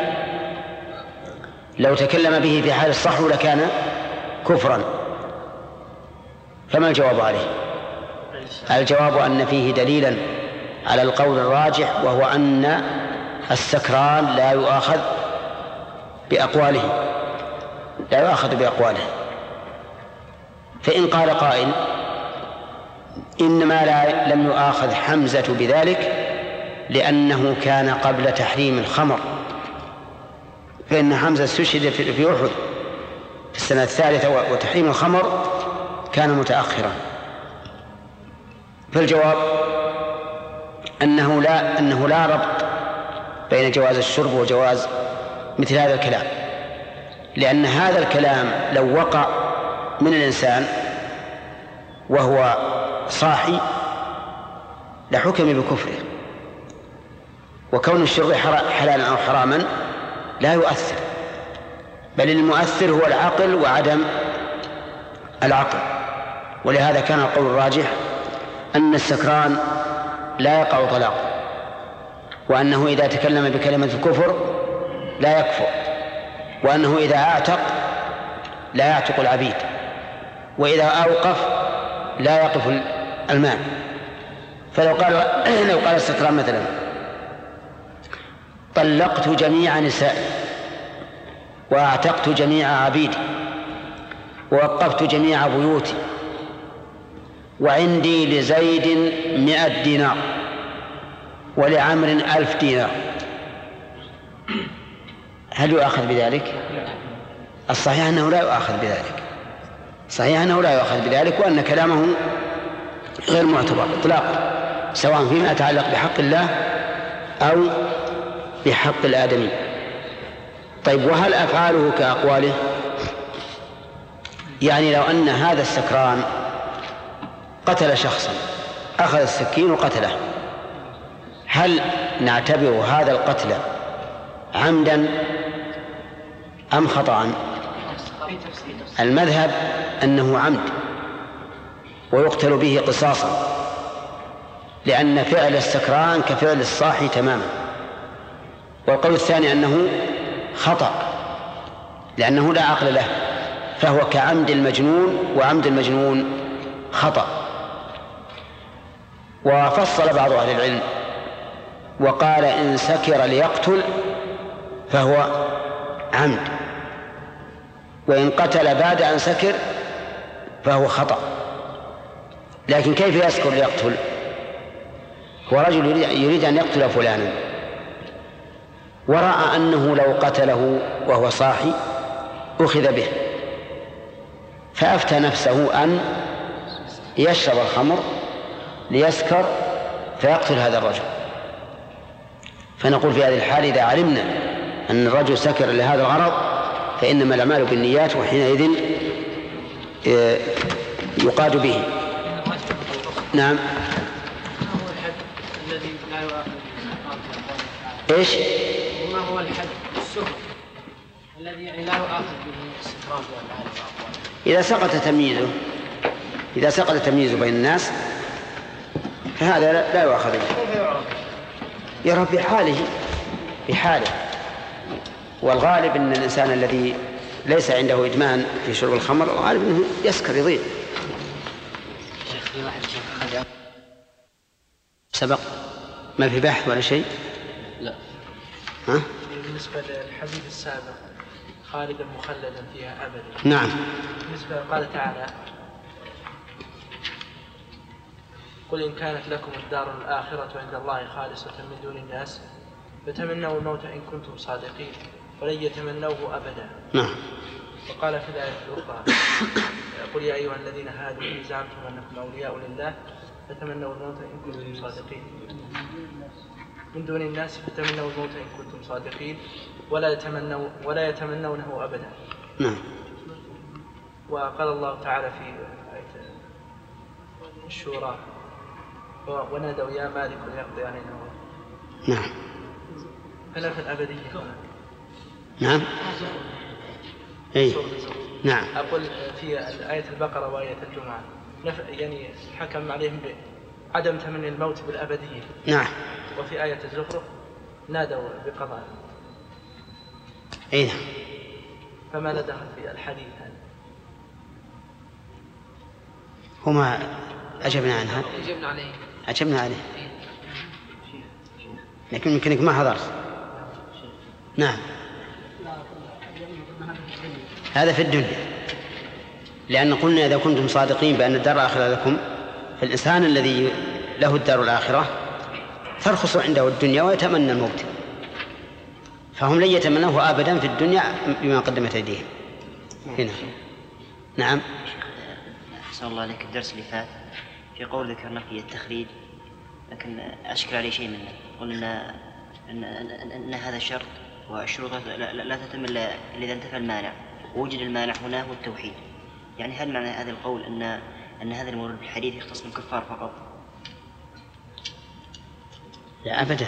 لو تكلم به في حال الصحو لكان كفرا، فما الجواب عليه؟ الجواب أن فيه دليلا على القول الراجح، وهو أن السكران لا يؤاخذ بأقواله لا يؤاخذ بأقواله. فإن قال قائل إنما لا لم يؤاخذ حمزة بذلك لأنه كان قبل تحريم الخمر، فإن حمزة استشهد في أحد في السنة الثالثة وتحريم الخمر كان متأخرا. فالجواب أنه لا أنه لا ربط بين جواز الشرب وجواز مثل هذا الكلام، لأن هذا الكلام لو وقع من الإنسان وهو صاحي لحكم بكفره، وكون الشرب حلالا أو حراما لا يؤثر، بل المؤثر هو العقل وعدم العقل. ولهذا كان القول الراجح أن السكران لا يقع طلاقه، وأنه إذا تكلم بكلمة الكفر لا يكفر، وأنه إذا أعتق لا يعتق العبيد، وإذا أوقف لا يقف المال. فلو قال لو قال السكران مثلا طلقت جميع نسائي وأعتقت جميع عبيدي ووقفت جميع بيوتي وعندي لزيد مئة دينار ولعمر ألف دينار، هل يؤاخذ بذلك؟ الصحيح أنه لا يؤاخذ بذلك، صحيح أنه لا يؤاخذ بذلك، وأن كلامه غير معتبر إطلاقا، سواء فيما يتعلق بحق الله أو بحق الآدمي. طيب، وهل أفعاله كأقواله؟ يعني لو أن هذا السكران قتل شخصا، أخذ السكين وقتله، هل نعتبر هذا القتل عمدا أم خطأ؟ المذهب أنه عمد ويقتل به قصاصا، لأن فعل السكران كفعل الصاحي تماما. والقول الثاني أنه خطأ لأنه لا عقل له، فهو كعمد المجنون، وعمد المجنون خطأ. وفصل بعض أهل العلم وقال إن سكر ليقتل فهو عمد، وإن قتل بعد أن سكر فهو خطأ. لكن كيف يسكر ليقتل؟ هو رجل يريد أن يقتل فلانا ورأى أنه لو قتله وهو صاحي أخذ به، فأفتى نفسه أن يشرب الخمر ليسكر فيقتل هذا الرجل. فنقول في هذه الحال إذا علمنا أن الرجل سكر لهذا الغرض فإنما الأعمال بالنيات، وحينئذ يقاد به. نعم.
ما هو الحد الذي لا يؤاخذ به؟
إيش؟
وما هو الحد السكر الذي يعني لا يؤاخذ به السكران والعالم؟
إذا سقط تمييزه إذا سقط تمييزه بين الناس فهذا لا يؤاخذ به.
كيف يعرف؟
يرى بحاله بحاله والغالب أن الإنسان الذي ليس عنده إدمان في شرب الخمر غالب أنه يسكر يضيع. سبق ما في بحث ولا شيء؟
لا.
ها؟
بالنسبة للحديث السابق خالدا مخلدا فيها أبدا.
نعم.
بالنسبة قال تعالى قل إن كانت لكم الدار الآخرة عند الله خالصة من دون الناس فتمنوا الموت إن كنتم صادقين ولن يتمنوه أبدا.
نعم.
وقال في الآية الأخرى قل يا أيها الذين هادوا إن زعمتم أنكم أولياء لله فتمنوا الموت إن كنتم صادقين من دون الناس فتمنوا الموت إن كنتم صادقين ولا يتمنوا ولا يتمنونه أبدا.
نعم.
وقال الله تعالى في آية الشورى ونادوا يا مالك ليقضي علينا.
نعم.
هنا في الأبدية.
نعم. أي. نعم.
أقول في آية البقرة وآية الجمعة يعني حكم عليهم بعدم تمني الموت بالأبدية.
نعم.
وفي آية الزخرف نادوا بقضاء.
أي نعم.
فما لا دخل في الحديث هذا؟
هما أجبنا عنها.
أجبنا عليه.
أجبنا عليه. لكن يمكنك ما حضرت. نعم. هذا في الدنيا، لأن قلنا إذا كنتم صادقين بأن الدار الآخرة لكم، فالإنسان الذي له الدار الآخرة ترخص عنده الدنيا ويتمنى الموت، فهم لن يتمنوه أبدا في الدنيا بما قدمت أيديهم. هنا. نعم.
أحسن الله عليك. الدرس اللي فات في قول ذكرنا فيه التخريج، لكن أشكل عليه شيء منه. قلنا أن, أن, أن هذا شرط والشروط لا, لا تتم إلا إذا انتفى المانع، ووجد المانع هنا هو التوحيد. يعني هل معنى هذا القول أن أن هذا المورد في الحديث يختص بالكفار فقط؟
لا أبدا.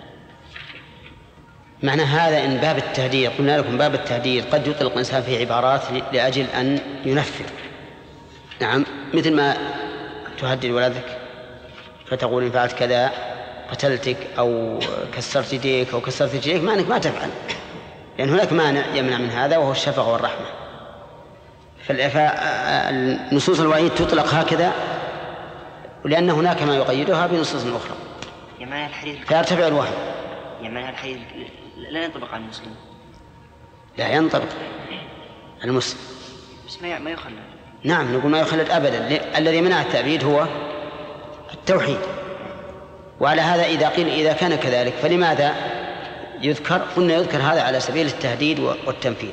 معنى هذا إن باب التهديد، قلنا لكم باب التهديد قد يطلق الإنسان في عبارات لأجل أن ينفر. نعم. مثل ما تهدد ولدك فتقول إن فعلت كذا قتلتك أو كسرت يديك أو كسرت رجليك، ما أنك ما تفعل، لأن هناك مانع يمنع من هذا وهو الشفقة والرحمة. فالنصوص الوعيد تطلق هكذا لأن هناك ما يقيدها بنصوص أخرى فيرتفع الوهم.
يعني الحديث لا ينطبق على المسلم.
لا ينطبق المسلم.
بس ما يخلد.
نعم نقول ما يخلد أبدا. الذي منع التأبيد هو التوحيد. وعلى هذا إذا قيل إذا كان كذلك فلماذا يذكر؟ قلنا يذكر هذا على سبيل التهديد والتنفير.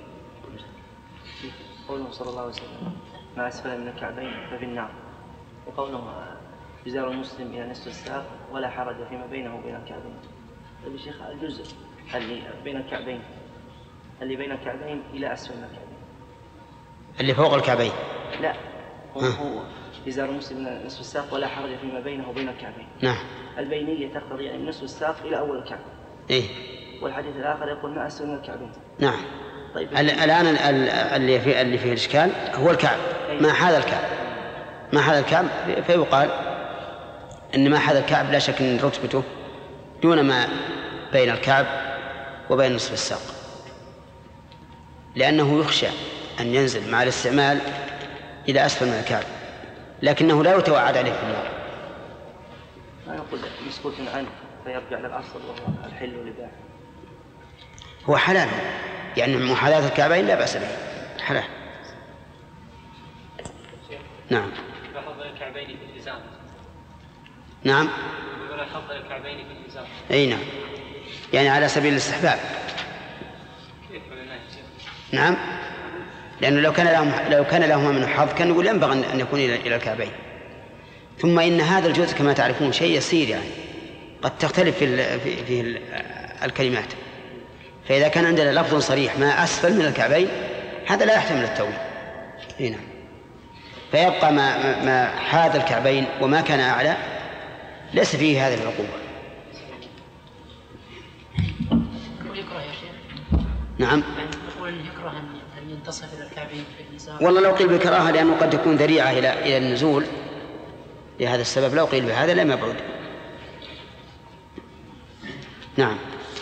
قوله صلى الله عليه وسلم ما أسفل من الكعبين ففي النار، وقوله جزار المسلم إلى نصف الساق ولا حرج فيما بينه وبين الكعبين. طيب يا شيخ الجزء اللي بين الكعبين اللي بين الكعبين إلى أسفل من الكعبين
اللي فوق الكعبين
لا هو, هو جزار المسلم إلى نصف الساق ولا حرج فيما بينه وبين الكعبين.
نعم.
البينية تقتضي يعني نصف الساق إلى أول الكعب.
إيه.
والحديث الآخر يقول ما أسفل من الكعبين.
نعم. طيب الآن اللي فيه اللي فيه الإشكال هو الكعب. ما حاذا الكعب ما حاذا الكعب فيقال إن ما حاذا الكعب لا شك أن رتبته دون ما بين الكعب وبين نصف الساق، لأنه يخشى أن ينزل مع الاستعمال إلى أسفل من الكعب، لكنه لا يتوعد عليه في النار.
ما يقول مسكوت عنه فيرجع للأصل وهو الحل والإباحة.
هو حلال يعني محاذاة الكعبين لا بأس به حلال. نعم.
يفضل الكعبين في الإزام.
نعم.
يقول يفضل الكعبين في الإزام.
أي نعم، يعني على سبيل الاستحباب. نعم، لأنه لو كان لهم لو كان لهما من حظ كان يقول ينبغي أن يكون إلى الكعبين. ثم إن هذا الجزء كما تعرفون شيء يسير، يعني قد تختلف في في, في الكلمات، فإذا كان عندنا لفظ صريح ما أسفل من الكعبين هذا لا يحتمل التأويل. هنا فيبقى ما ما حاذ الكعبين وما كان أعلى ليس فيه هذه العقوبة.
يكره يا شيخ.
نعم.
يقول يكره أن ينتصف إلى الكعبين في النساء.
والله لو قيل بالكراهة لأنه قد تكون ذريعة إلى إلى النزول لهذا السبب، لو قيل بهذا لا مبعود. نعم.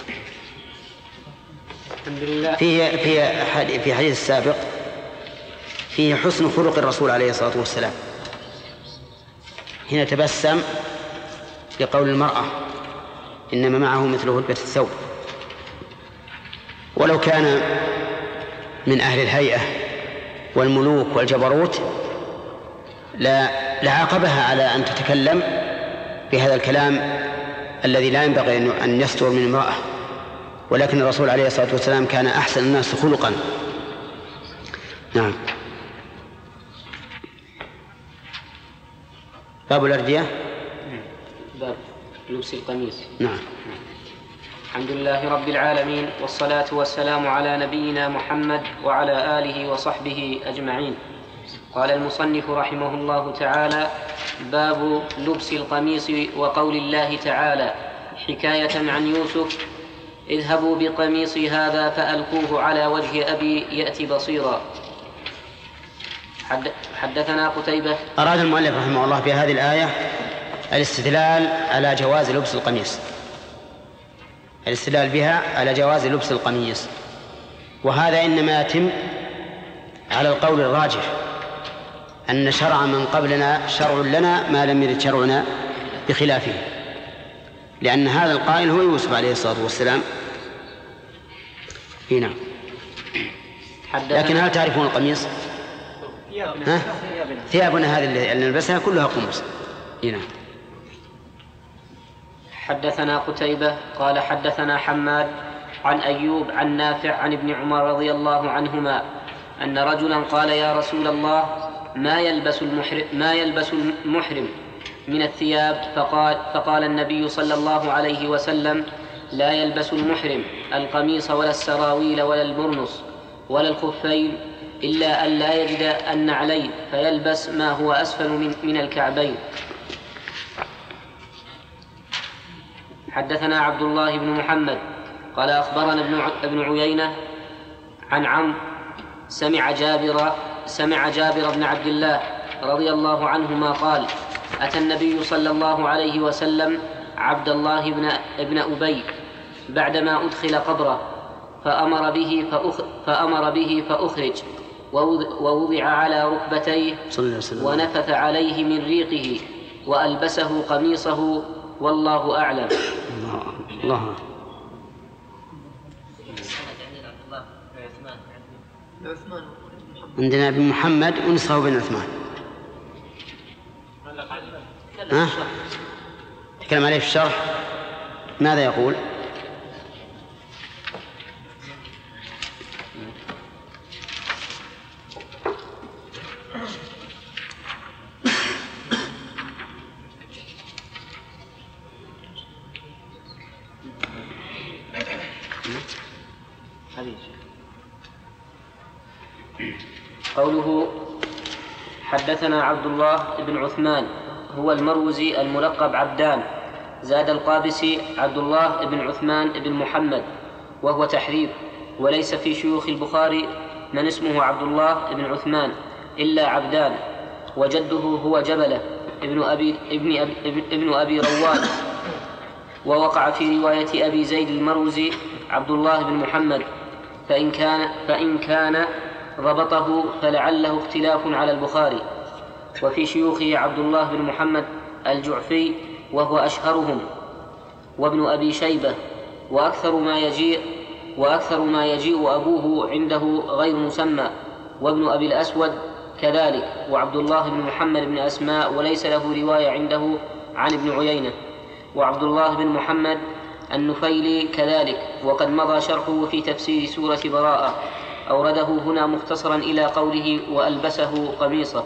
في في في حديث السابق فيه حسن خلق الرسول عليه الصلاة والسلام. هنا تبسم لقول المرأة إنما معه مثل هدبة الثوب، ولو كان من أهل الهيئة والملوك والجبروت لا لعاقبها على أن تتكلم بهذا الكلام الذي لا ينبغي أن يصدر من امرأة، ولكن الرسول عليه الصلاة والسلام كان أحسن الناس خلقا. نعم. باب الأردية.
باب لبس القميص.
نعم.
الحمد لله رب العالمين، والصلاة والسلام على نبينا محمد وعلى آله وصحبه أجمعين. قال المصنف رحمه الله تعالى: باب لبس القميص وقول الله تعالى حكاية عن يوسف: اذهبوا بقميصي هذا فألقوه على وجه أبي يأتي بصيرا. حدثنا قتيبة.
أراد المؤلف رحمه الله في هذه الآية الاستدلال على جواز لبس القميص، الاستدلال بها على جواز لبس القميص، وهذا إنما يتم على القول الراجح أن شرع من قبلنا شرع لنا ما لم يرد شرعنا بخلافه، لأن هذا القائل هو يوسف عليه الصلاة والسلام. هنا لكن هل تعرفون القميص؟ ها؟ ثيابنا هذه اللي نلبسها كلها قمص. هنا
حدثنا قتيبة قال حدثنا حماد عن أيوب عن نافع عن ابن عمر رضي الله عنهما أن رجلا قال: يا رسول الله، ما يلبس المحرم, ما يلبس المحرم من الثياب؟ فقال, فقال النبي صلى الله عليه وسلم: لا يلبس المحرم القميص ولا السراويل ولا البرنس ولا الخفين إلا أن لا يجد النعلين، فيلبس ما هو أسفل من, من الكعبين. حدثنا عبد الله بن محمد قال أخبرنا ابن عيينة عن عمرو سمع جابر سمع جابر بن عبد الله رضي الله عنهما قال: أتى النبي صلى الله عليه وسلم عبد الله بن ابن أبي بعدما أدخل قبره فأمر به فأخ فأمر به فأخرج ووضع على ركبتيه ونفث عليه من ريقه وألبسه قميصه والله أعلم.
الله. عندنا ابن محمد ونسخه بن عثمان. ها؟ تكلم عليه في الشرح. ماذا يقول؟
قوله حدثنا عبد الله بن عثمان هو المروزي الملقب عبدان، زاد القابسي عبد الله بن عثمان بن محمد وهو تحريف، وليس في شيوخ البخاري من اسمه عبد الله بن عثمان إلا عبدان، وجده هو جبلة ابن أبي, ابن أبي, ابن أبي رواد. ووقع في رواية أبي زيد المروزي عبد الله بن محمد، فإن كان, فإن كان ضبطه فلعله اختلاف على البخاري. وفي شيوخه عبد الله بن محمد الجعفي وهو أشهرهم، وابن أبي شيبة، وأكثر ما يجيء وأكثر ما يجيء أبوه عنده غير مسمى، وابن أبي الأسود كذلك، وعبد الله بن محمد بن أسماء وليس له رواية عنده عن ابن عيينة، وعبد الله بن محمد النفيلي كذلك، وقد مضى شرحه في تفسير سورة براءة، أورده هنا مختصرا إلى قوله وألبسه قميصه،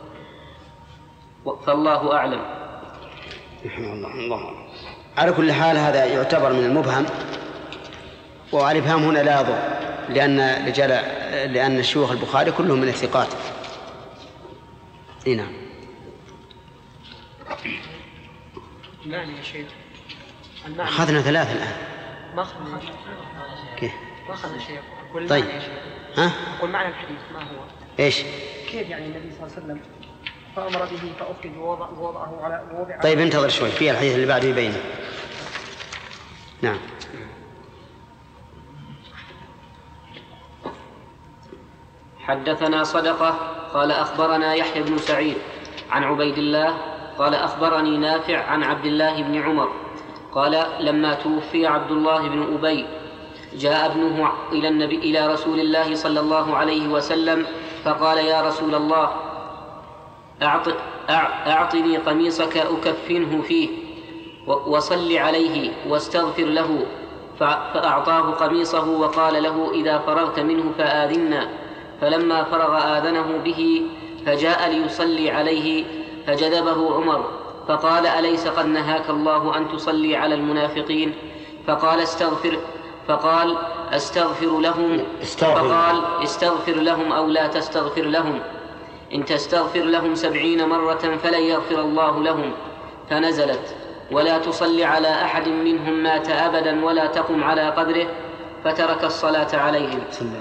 فالله أعلم.
الله. على كل حال هذا يعتبر من المبهم، والإبهام هنا لا يضر، لأن رجال لأن شيوخ البخاري كلهم من الثقات. نعم.
المعنى يا شيخ.
أخذنا ثلاثة الآن.
ما أخذنا شيء.
كيف؟
ما أخذنا شيء.
طيب. ها؟
قل معنى الحديث ما هو؟
إيش؟
كيف يعني النبي صلى الله عليه وسلم فأمر به فأخرج ووضعه على ووضع.
طيب انتظر شوي، في الحديث اللي بعده يبينه. نعم.
حدثنا صدقة قال أخبرنا يحيى بن سعيد عن عبيد الله قال أخبرني نافع عن عبد الله بن عمر قال: لما توفي عبد الله بن أبي جاء ابنه إلى النبي إلى رسول الله صلى الله عليه وسلم فقال: يا رسول الله، أعط أعطني قميصك أكفنه فيه وصل عليه واستغفر له. فأعطاه قميصه وقال له: إذا فرغت منه فآذنا. فلما فرغ آذنه به فجاء ليصلي عليه فجذبه عمر فقال: أليس قد نهاك الله أن تصلي على المنافقين؟ فقال: استغفر فقال استغفر لهم فقال استغفر لهم أو لا تستغفر لهم إن تستغفر لهم سبعين مرة فلن يغفر الله لهم، فنزلت: ولا تصل على أحد منهم مات أبدا ولا تقم على قبره، فترك الصلاة عليهم.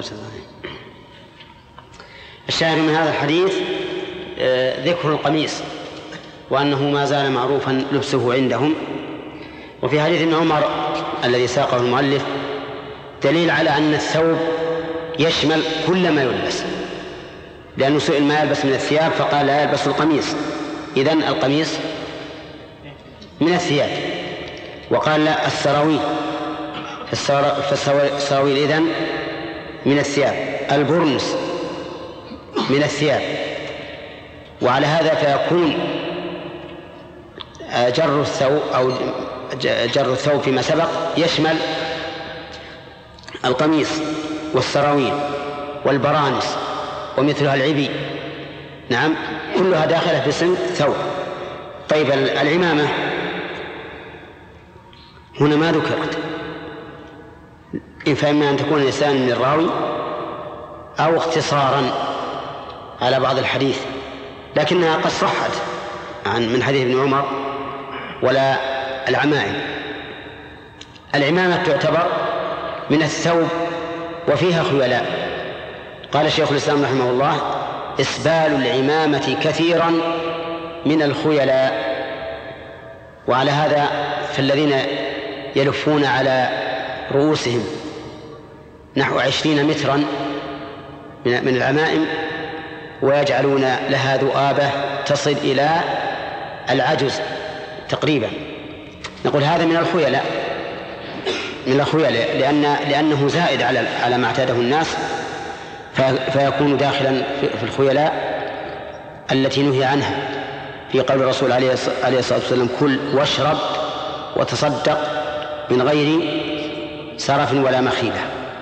الشاهد من هذا الحديث ذكر القميص وأنه ما زال معروفا لبسه عندهم. وفي حديث ابن عمر الذي ساقه المؤلف دليل على أن الثوب يشمل كل ما يلبس، لأنه سئل ما يلبس من الثياب فقال لا يلبس القميص، إذن القميص من الثياب. وقال لا السراويل، فالسراويل إذن من الثياب. البرنس من الثياب. وعلى هذا فيكون جر الثوب أو جر الثوب فيما سبق يشمل القميص والسراويل والبرانس ومثلها العبي، نعم، كلها داخلة في اسم ثوب. طيب العمامة هنا ما ذكرت، إن فإما أن تكون لسان من الراوي أو اختصارا على بعض الحديث، لكنها قد صحت عن من حديث ابن عمر. ولا العمائم، العمامة تعتبر من الثوب وفيها خيلاء. قال شيخ الإسلام رحمه الله: إسبال العمامة كثيرا من الخيلاء. وعلى هذا فالذين يلفون على رؤوسهم نحو عشرين مترا من العمائم ويجعلون لها ذؤابة تصل إلى العجز تقريبا، نقول هذا من الخيلاء، من الخيلاء لأن لأنه زائد على على ما اعتاده الناس، فيكون داخلا في الخيلاء التي نهي عنها في قول الرسول عليه الصلاة والسلام: كل واشرب وتصدق من غير سرف ولا مخيلة.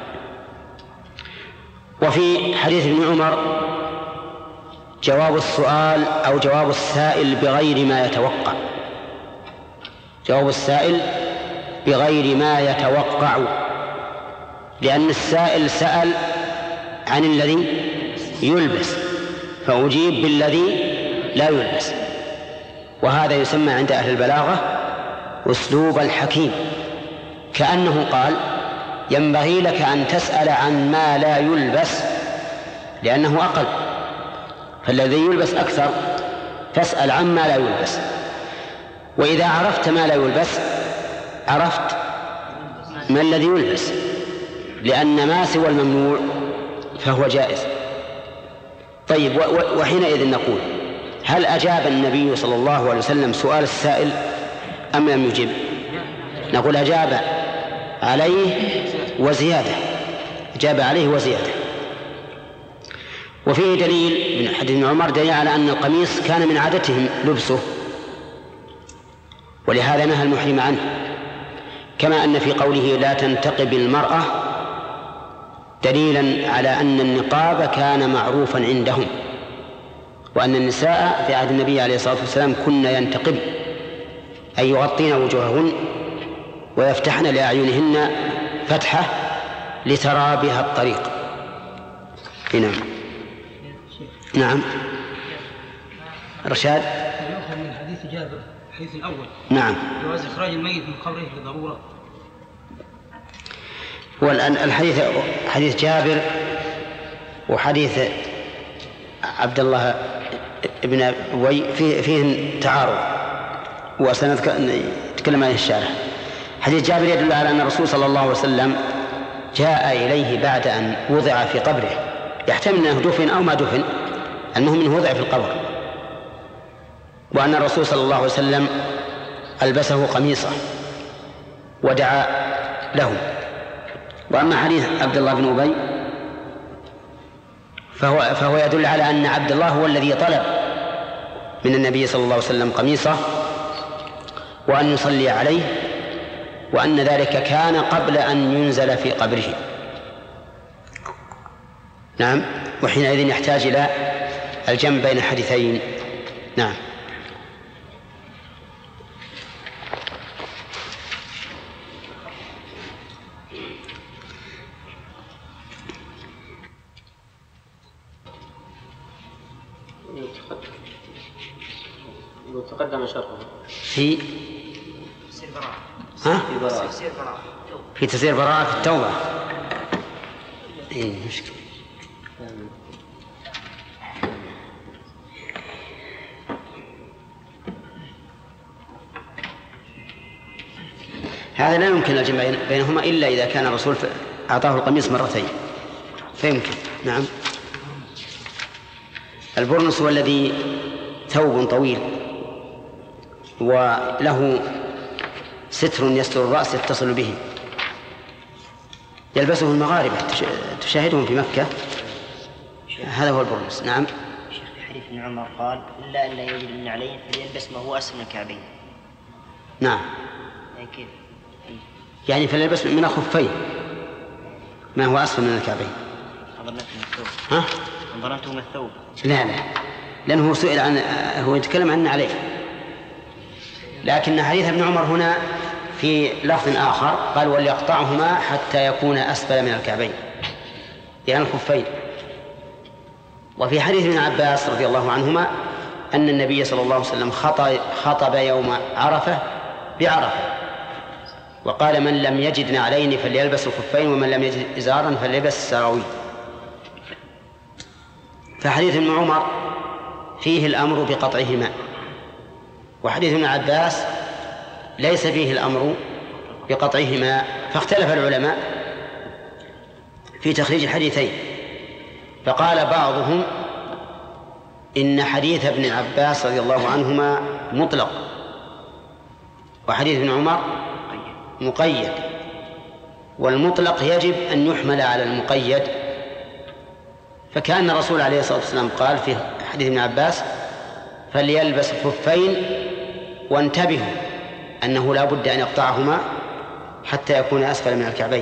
وفي حديث ابن عمر جواب السؤال أو جواب السائل بغير ما يتوقع، جواب السائل بغير ما يتوقع، لأن السائل سأل عن الذي يلبس فأجيب بالذي لا يلبس. وهذا يسمى عند أهل البلاغة أسلوب الحكيم، كأنه قال: ينبغي لك أن تسأل عن ما لا يلبس لأنه أقل، فالذي يلبس أكثر، فاسأل عن ما لا يلبس. وإذا عرفت ما لا يلبس عرفت ما الذي يلبس، لأن ما سوى الممنوع فهو جائز. طيب، وحينئذ نقول: هل أجاب النبي صلى الله عليه وسلم سؤال السائل أم لم يجب؟ نقول أجاب عليه وزيادة، أجاب عليه وزيادة. وفيه دليل من حديث ابن عمر دليل على أن القميص كان من عادتهم لبسه، ولهذا نهى المحرم عنه، كما أن في قوله لا تنتقب المرأة دليلا على أن النقاب كان معروفا عندهم، وأن النساء في عهد النبي عليه الصلاة والسلام كن ينتقب، أي يغطين وجوههن ويفتحن لأعينهن فتحة لترى بها الطريق. نعم نعم رشاد.
يؤخذ من حديث جابر الحديث الأول
نعم
جواز إخراج الميت من قبره لضرورة.
والآن الحديث حديث جابر وحديث عبد الله ابن أبي فيه فيه تعارض، وسنتكلم عن الشارح. حديث جابر يدل على أن الرسول صلى الله عليه وسلم جاء إليه بعد أن وضع في قبره، يحتمل أنه دفن أو ما دفن، المهم أنه وضع في القبر، وأن الرسول صلى الله عليه وسلم ألبسه قميصه ودعا له. وأما حديث عبد الله بن أبي فهو, فهو يدل على أن عبد الله هو الذي طلب من النبي صلى الله عليه وسلم قميصه وأن يصلي عليه، وأن ذلك كان قبل أن ينزل في قبره. نعم، وحينئذ يحتاج إلى الجمع بين الحديثين. نعم.
تقدم شرطه
في
تفسير براءة.
ها؟
في براءة. تفسير براءة.
في تفسير براءة في التوبة. إيه مشكلة. هذا لا يمكن الجمع بينهما إلا إذا كان الرسول أعطاه القميص مرتين فيمكن. نعم. البرنس هو الذي ثوب طويل وله ستر يستر الرأس يتصل به، يلبسه المغاربة تشاهدهم في مكة، هذا هو البرنس. نعم.
شيخ في حديث ابن عمر قال إلا أن لا يجد النعلين فليلبس ما هو أسفل من الكعبين.
نعم.
أي كيف؟
يعني فليلبس من الخفين ما هو أسفل من الكعبين.
ظننته من الثوب.
ها؟
ظننته من الثوب.
لا لا، لأنه سئل عن هو يتكلم عنه عليه، لكن حديث ابن عمر هنا في لفظ آخر قال وليقطعهما حتى يكون أسفل من الكعبين يعني الخفين. وفي حديث ابن عباس رضي الله عنهما أن النبي صلى الله عليه وسلم خطب يوم عرفة بعرفة وقال من لم يجد نعلين فليلبس الخفين ومن لم يجد إزارا فليلبس السراويل. فحديث ابن عمر فيه الأمر بقطعهما، وحديث ابن عباس ليس فيه الأمر بقطعهما، فاختلف العلماء في تخريج الحديثين، فقال بعضهم إن حديث ابن عباس رضي الله عنهما مطلق وحديث ابن عمر مقيد، والمطلق يجب أن يحمل على المقيد، فكأن الرسول عليه الصلاة والسلام قال في حديث ابن عباس فليلبس الخفين وانتبهوا أنه لا بد أن يقطعهما حتى يكون أسفل من الكعبين،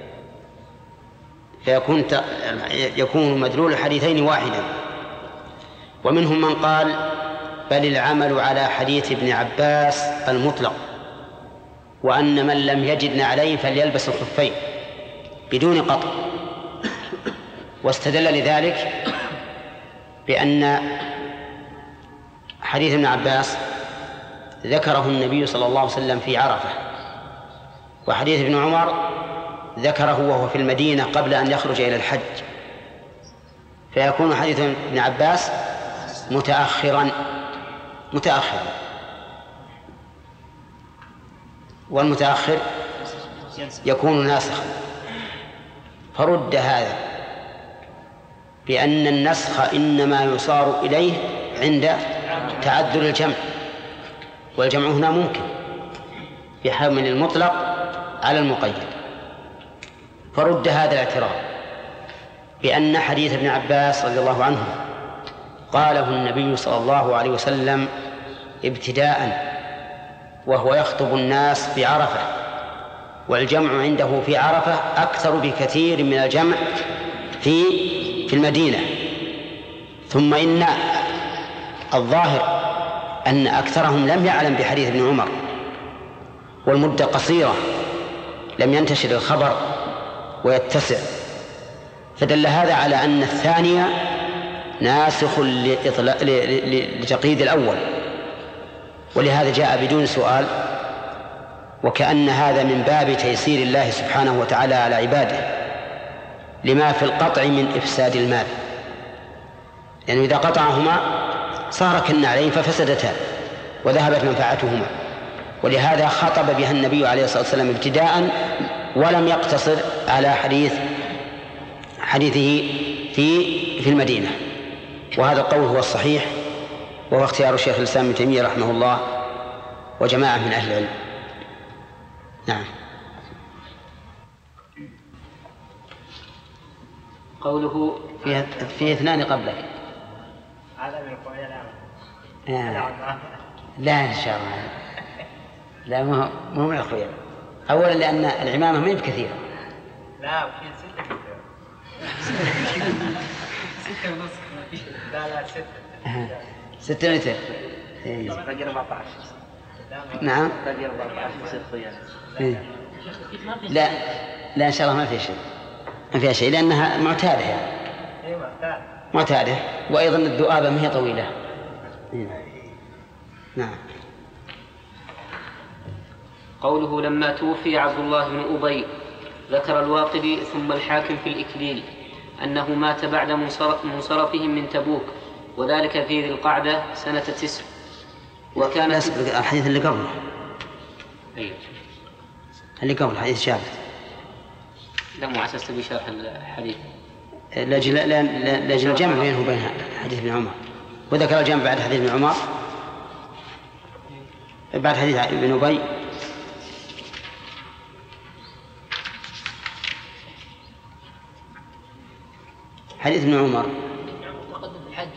فيكون يكون مدلول الحديثين واحدا. ومنهم من قال بل العمل على حديث ابن عباس المطلق، وأن من لم يجد نعلين فليلبس الخفين بدون قطع، واستدل لذلك بأن حديث ابن عباس ذكره النبي صلى الله عليه وسلم في عرفة، وحديث ابن عمر ذكره وهو في المدينة قبل أن يخرج إلى الحج، فيكون حديث ابن عباس متأخرا متأخرا والمتأخر يكون ناسخا، فرد هذا بأن النسخ إنما يصار إليه عند تعذر الجمع، والجمع هنا ممكن في حمل المطلق على المقيد، فرد هذا الاعتراض بأن حديث ابن عباس رضي الله عنه قاله النبي صلى الله عليه وسلم ابتداء وهو يخطب الناس بعرفة، والجمع عنده في عرفة أكثر بكثير من الجمع في في المدينة. ثم إن الظاهر أن أكثرهم لم يعلم بحديث ابن عمر، والمدة قصيرة لم ينتشر الخبر ويتسع، فدل هذا على أن الثانية ناسخ لتقييد الأول، ولهذا جاء بدون سؤال، وكأن هذا من باب تيسير الله سبحانه وتعالى على عباده لما في القطع من إفساد المال، لأنه يعني إذا قطعهما صار كالنعلين ففسدتا وذهبت منفعتهما، ولهذا خطب بها النبي عليه الصلاة والسلام ابتداء ولم يقتصر على حديث حديثه في في المدينة، وهذا القول هو الصحيح، وهو اختيار الشيخ الإسلام ابن تيمية رحمه الله وجماعة من أهل العلم. نعم.
قوله
في في اثنان قبلك.
هذا من القوانين
آه. لا إن شاء الله لا مو مو من الخير. أولا لأن العمامة ما هي بكثيرة.
لا في ستة كثيرة. ستة ونص. لا لا ستة.
ستة متر.
باقي أربعة عشر.
نعم.
باقي أربعة عشر
إيه. لا لا إن شاء الله ما في شيء، ما فيها شيء لأنها معتادة يعني. معتادة. وأيضا الذؤابة ما هي طويلة. نعم.
قوله لما توفي عبد الله بن أبي ذكر الواقدي ثم الحاكم في الإكليل أنه مات بعد منصرفهم من تبوك وذلك في ذي القعدة سنة تسع. وكان
الحديث اللي قبله
أيوه
اللي قبل حديث شاب
لا مو أساس بشرح الحديث
لأجل لأجل الجمع بينه وبين حديث ابن عمر. وذكر الجمع بعد حديث ابن عمر بعد حديث ابن أبي. حديث ابن عمر
تقدم الحج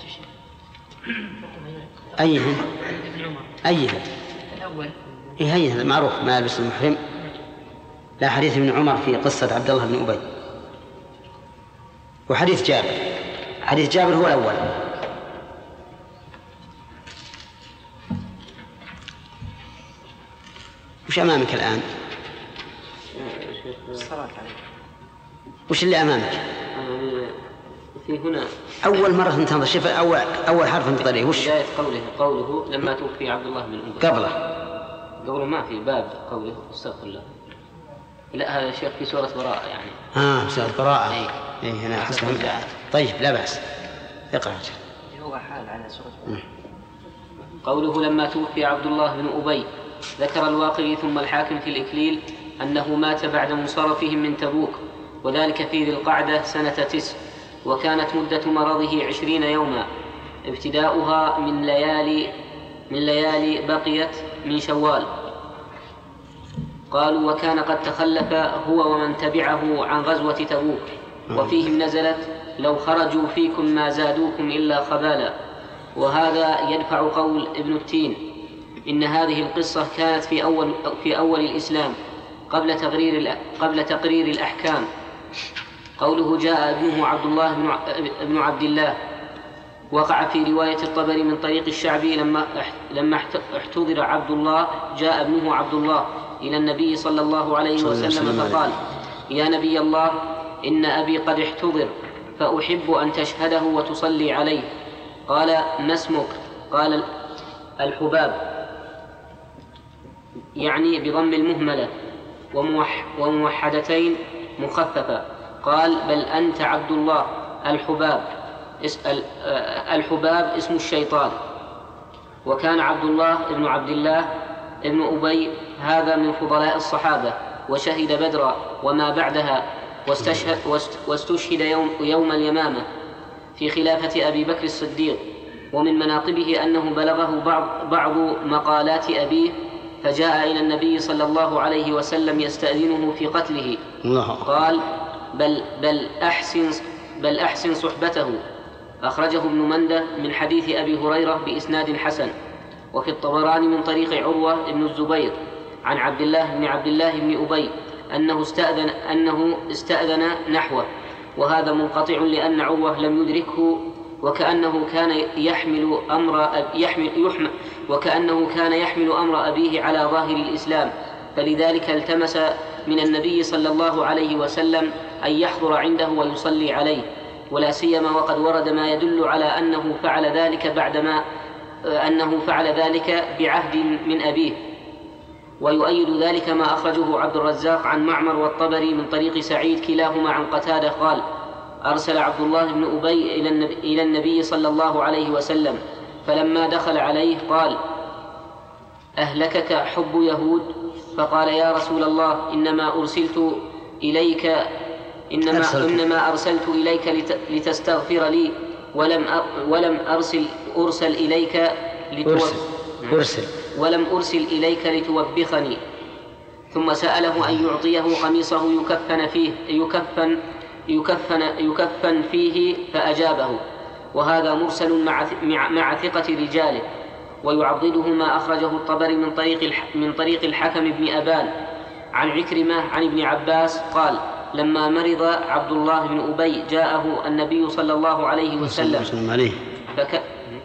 أيهن أيهن
الأول
إيه هي معروف ما يلبس المحرم. لا حديث ابن عمر في قصة عبد الله بن أبي. وحديث جابر حديث جابر هو الأول. وش أمامك الآن؟ وش اللي أمامك؟
في هنا
أول مرة تنتظر شوف أول أول حرف انتظريه وش؟
بداية قوله قوله لما توفي عبد الله بن أبي.
قبله
قبله ما في باب قوله استغفر الله. لا هذا شيخ في سورة براءة يعني.
آه سورة براءة.
أي
إيه أنا حسب. طيب لا بأس اقرأ.
هو حال على سورة براءة.
قوله لما توفي عبد الله بن أبي ذكر الواقدي ثم الحاكم في الإكليل أنه مات بعد منصرفهم من تبوك وذلك في ذي القعدة سنة تسع. وكانت مدة مرضه عشرين يوما ابتداؤها من ليالي من ليالي بقيت من شوال. قالوا وكان قد تخلف هو ومن تبعه عن غزوة تبوك وفيهم نزلت لو خرجوا فيكم ما زادوكم إلا خبالا. وهذا يدفع قول ابن التين إن هذه القصة كانت في أول في أول الإسلام قبل تقرير قبل تقرير الأحكام. قوله جاء ابنه عبد الله بن عبد الله وقع في رواية الطبري من طريق الشعبي لما لما احتضر عبد الله جاء ابنه عبد الله إلى النبي صلى الله عليه وسلم فقال يا نبي الله إن أبي قد احتضر فأحب أن تشهده وتصلي عليه. قال ما اسمك؟ قال الحباب يعني بضم المهملة وموحدتين مخففة. قال بل أنت عبد الله. الحباب اسأل الحباب اسم الشيطان. وكان عبد الله ابن عبد الله ابن أبي هذا من فضلاء الصحابة وشهد بدرا وما بعدها واستشهد, واستشهد يوم, يوم اليمامة في خلافة أبي بكر الصديق. ومن مناقبه أنه بلغه بعض, بعض مقالات أبيه فجاء إلى النبي صلى الله عليه وسلم يستأذنه في قتله. قال بل, بل, أحسن بل أحسن صحبته. أخرجه ابن منده من حديث أبي هريرة بإسناد حسن. وفي الطبراني من طريق عروة بن الزبير عن عبد الله بن عبد الله بن أبي أنه استأذن, أنه استأذن نحوه. وهذا منقطع لأن عروة لم يدركه وكأنه كان يحمل أمر يحمل يحمل وكأنه كان يحمل أمر أبيه على ظاهر الإسلام فلذلك التمس من النبي صلى الله عليه وسلم أن يحضر عنده ويصلي عليه. ولا سيما وقد ورد ما يدل على أنه فعل ذلك بعدما أنه فعل ذلك بعهد من أبيه. ويؤيد ذلك ما أخرجه عبد الرزاق عن معمر والطبري من طريق سعيد كلاهما عن قتادة قال أرسل عبد الله بن أبي إلى النبي, إلى النبي صلى الله عليه وسلم فلما دخل عليه قال أهلكك حب يهود؟ فقال يا رسول الله إنما أرسلت إليك إنما, إنما أرسلت إليك لتستغفر لي ولم ولم أرسل أرسل إليك
أرسل. أرسل
ولم أرسل إليك لتوبخني. ثم سأله أن يعطيه قميصه يكفن فيه يكفن يكفن يكفن فيه فأجابه. وهذا مرسل مع مع ثقة رجاله. ويعضده ما أخرجه الطبري من طريق من طريق الحكم بن أبان عن عكرمة عن ابن عباس قال لما مرض عبد الله بن أبي جاءه النبي صلى الله عليه وسلم فك...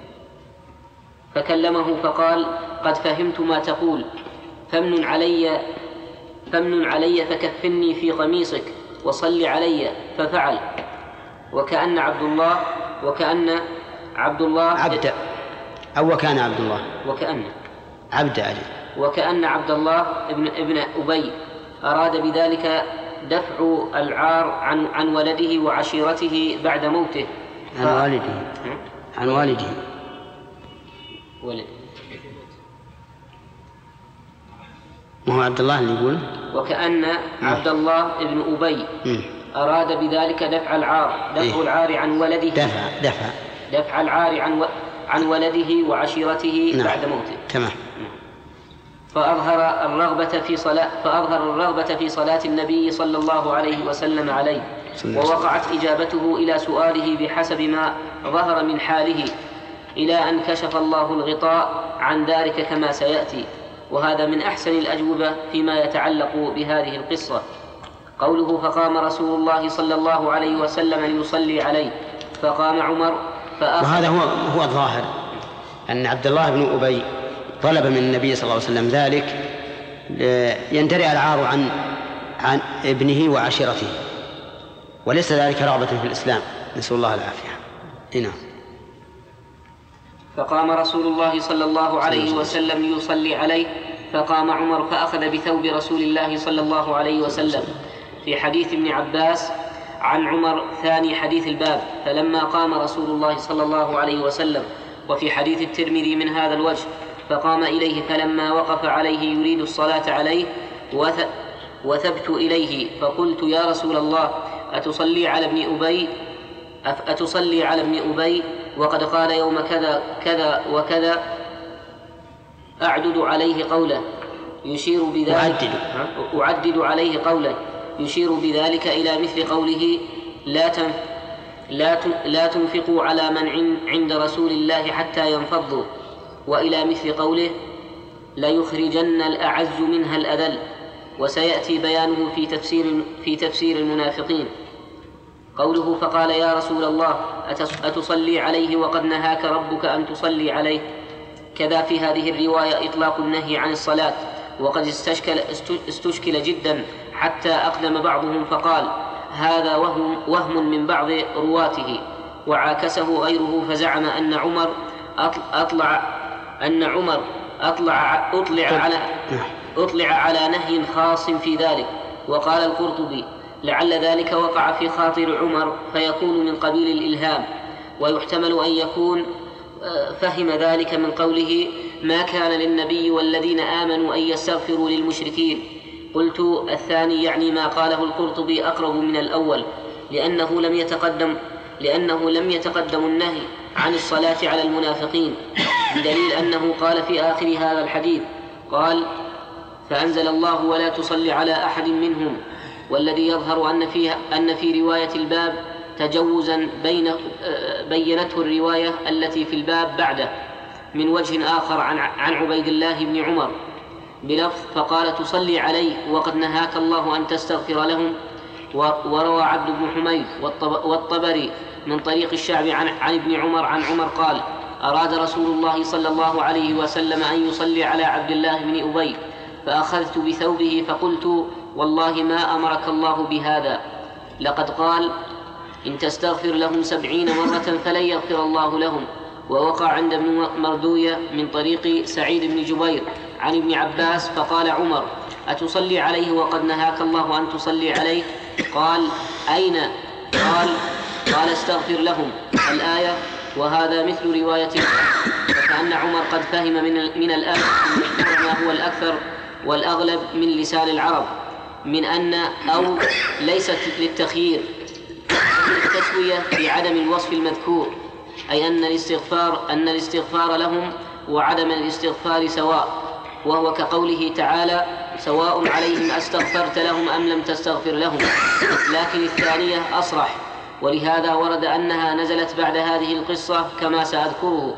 فكلمه فقال قد فهمت ما تقول فمن علي فمن علي فكفني في قميصك وصل علي. ففعل. وكأن عبد الله وكأن عبد الله
عبد أو وكان عبد الله
وكأن
عبد أجل
وكأن عبد الله ابن ابن أبي أراد بذلك دفع العار عن عن ولده وعشيرته بعد موته.
عن والده عن والده
ولد.
ما هو عبد الله اللي يقول
وكأن عبد الله ابن أبي أراد بذلك دفع العار دفع
إيه؟
العار عن ولده
دفع دفع
دفع العار عن و... عن ولده وعشيرته
نعم.
بعد موته.
تمام.
فأظهر الرغبة في صلاة فأظهر الرغبة في صلاة النبي صلى الله عليه وسلم عليه، ووقعت إجابته إلى سؤاله بحسب ما ظهر من حاله إلى أن كشف الله الغطاء عن ذلك كما سيأتي. وهذا من أحسن الأجوبة فيما يتعلق بهذه القصة. قوله فقام رسول الله صلى الله عليه وسلم ليصلي عليه فقام عمر فأخذ.
وهذا هو هو الظاهر أن عبد الله بن أبي طلب من النبي صلى الله عليه وسلم ذلك يندرئ العار عن عن ابنه وعشيرته، وليس ذلك رغبة في الإسلام، نسأل الله العافية. هنا
فقام رسول الله صلى الله عليه وسلم ليصلي عليه فقام عمر فأخذ بثوب رسول الله صلى الله عليه وسلم. في حديث ابن عباس عن عمر ثاني حديث الباب فلما قام رسول الله صلى الله عليه وسلم. وفي حديث الترمذي من هذا الوجه فقام إليه فلما وقف عليه يريد الصلاة عليه وثبت إليه فقلت يا رسول الله أتصلي على ابن أبي أتصلي على ابن أبي وقد قال يوم كذا كذا وكذا أعدد عليه قوله يشير بذلك أعدد عليه قوله يشير بذلك إلى مثل قوله لا تنف لا لا تنفقوا على من عند رسول الله حتى ينفضوا، وإلى مثل قوله لا يخرجن الأعز منها الأذل، وسيأتي بيانه في تفسير في تفسير المنافقين. قوله فقال يا رسول الله أتصلي عليه وقد نهاك ربك أن تصلي عليه. كذا في هذه الرواية إطلاق النهي عن الصلاة، وقد استشكل, استشكل جدا حتى أقدم بعضهم فقال هذا وهم, وهم من بعض رواته، وعاكسه غيره فزعم أن عمر أطلع أن عمر أطلع, أطلع, على أطلع على نهي خاص في ذلك. وقال القرطبي لعل ذلك وقع في خاطر عمر فيكون من قبيل الإلهام، ويحتمل أن يكون فهم ذلك من قوله ما كان للنبي والذين آمنوا أن يستغفروا للمشركين. قلت الثاني يعني ما قاله القرطبي أقرب من الأول، لأنه لم يتقدم لأنه لم يتقدم النهي عن الصلاة على المنافقين، بدليل أنه قال في آخر هذا الحديث قال فأنزل الله ولا تصلي على أحد منهم. والذي يظهر أن فيها أن في رواية الباب تجوزا بين بينته الرواية التي في الباب بعده من وجه آخر عن عن عبيد الله بن عمر بلفظ فقال تصلي عليه وقد نهاك الله أن تستغفر لهم. وروى عبد بن حميد والطبري من طريق الشعب عن, عن ابن عمر عن عمر قال أراد رسول الله صلى الله عليه وسلم أن يصلي على عبد الله بن أبي فأخذت بثوبه فقلت والله ما أمرك الله بهذا، لقد قال إن تستغفر لهم سبعين مرة فلن يغفر الله لهم. ووقع عند ابن مردوية من طريق سعيد بن جبير عن ابن عباس فقال عمر أتصلي عليه وقد نهاك الله أن تصلي عليه؟ قال أين؟ قال قال استغفر لهم الآية. وهذا مثل رواية فكأن عمر قد فهم من, من الآية ما هو الأكثر والأغلب من لسان العرب من أن أو ليست للتخيير التسوية بعدم الوصف المذكور، أي أن الاستغفار أن الاستغفار لهم وعدم الاستغفار سواء، وهو كقوله تعالى سواء عليهم أستغفرت لهم أم لم تستغفر لهم، لكن الثانية أصرح. ولهذا ورد أنها نزلت بعد هذه القصة كما سأذكره.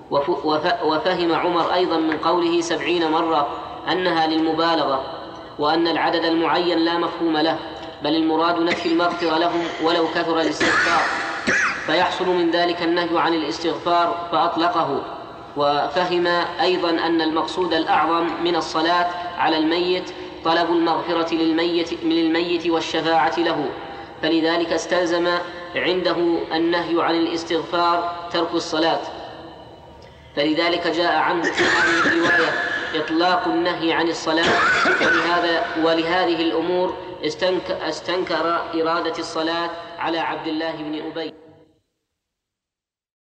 وفهم عمر أيضا من قوله سبعين مرة أنها للمبالغة، وأن العدد المعين لا مفهوم له، بل المراد نفي المغفرة لهم ولو كثر الاستغفار، فيحصل من ذلك النهي عن الاستغفار فأطلقه. وفهم أيضا أن المقصود الأعظم من الصلاة على الميت طلب المغفرة للميت, للميت والشفاعة له، فلذلك استلزم عنده النهي عن الاستغفار ترك الصلاة، فلذلك جاء عنه في هذه الرواية إطلاق النهي عن الصلاة، ولهذا ولهذه الأمور استنكر إرادة الصلاة على عبد الله بن أبي.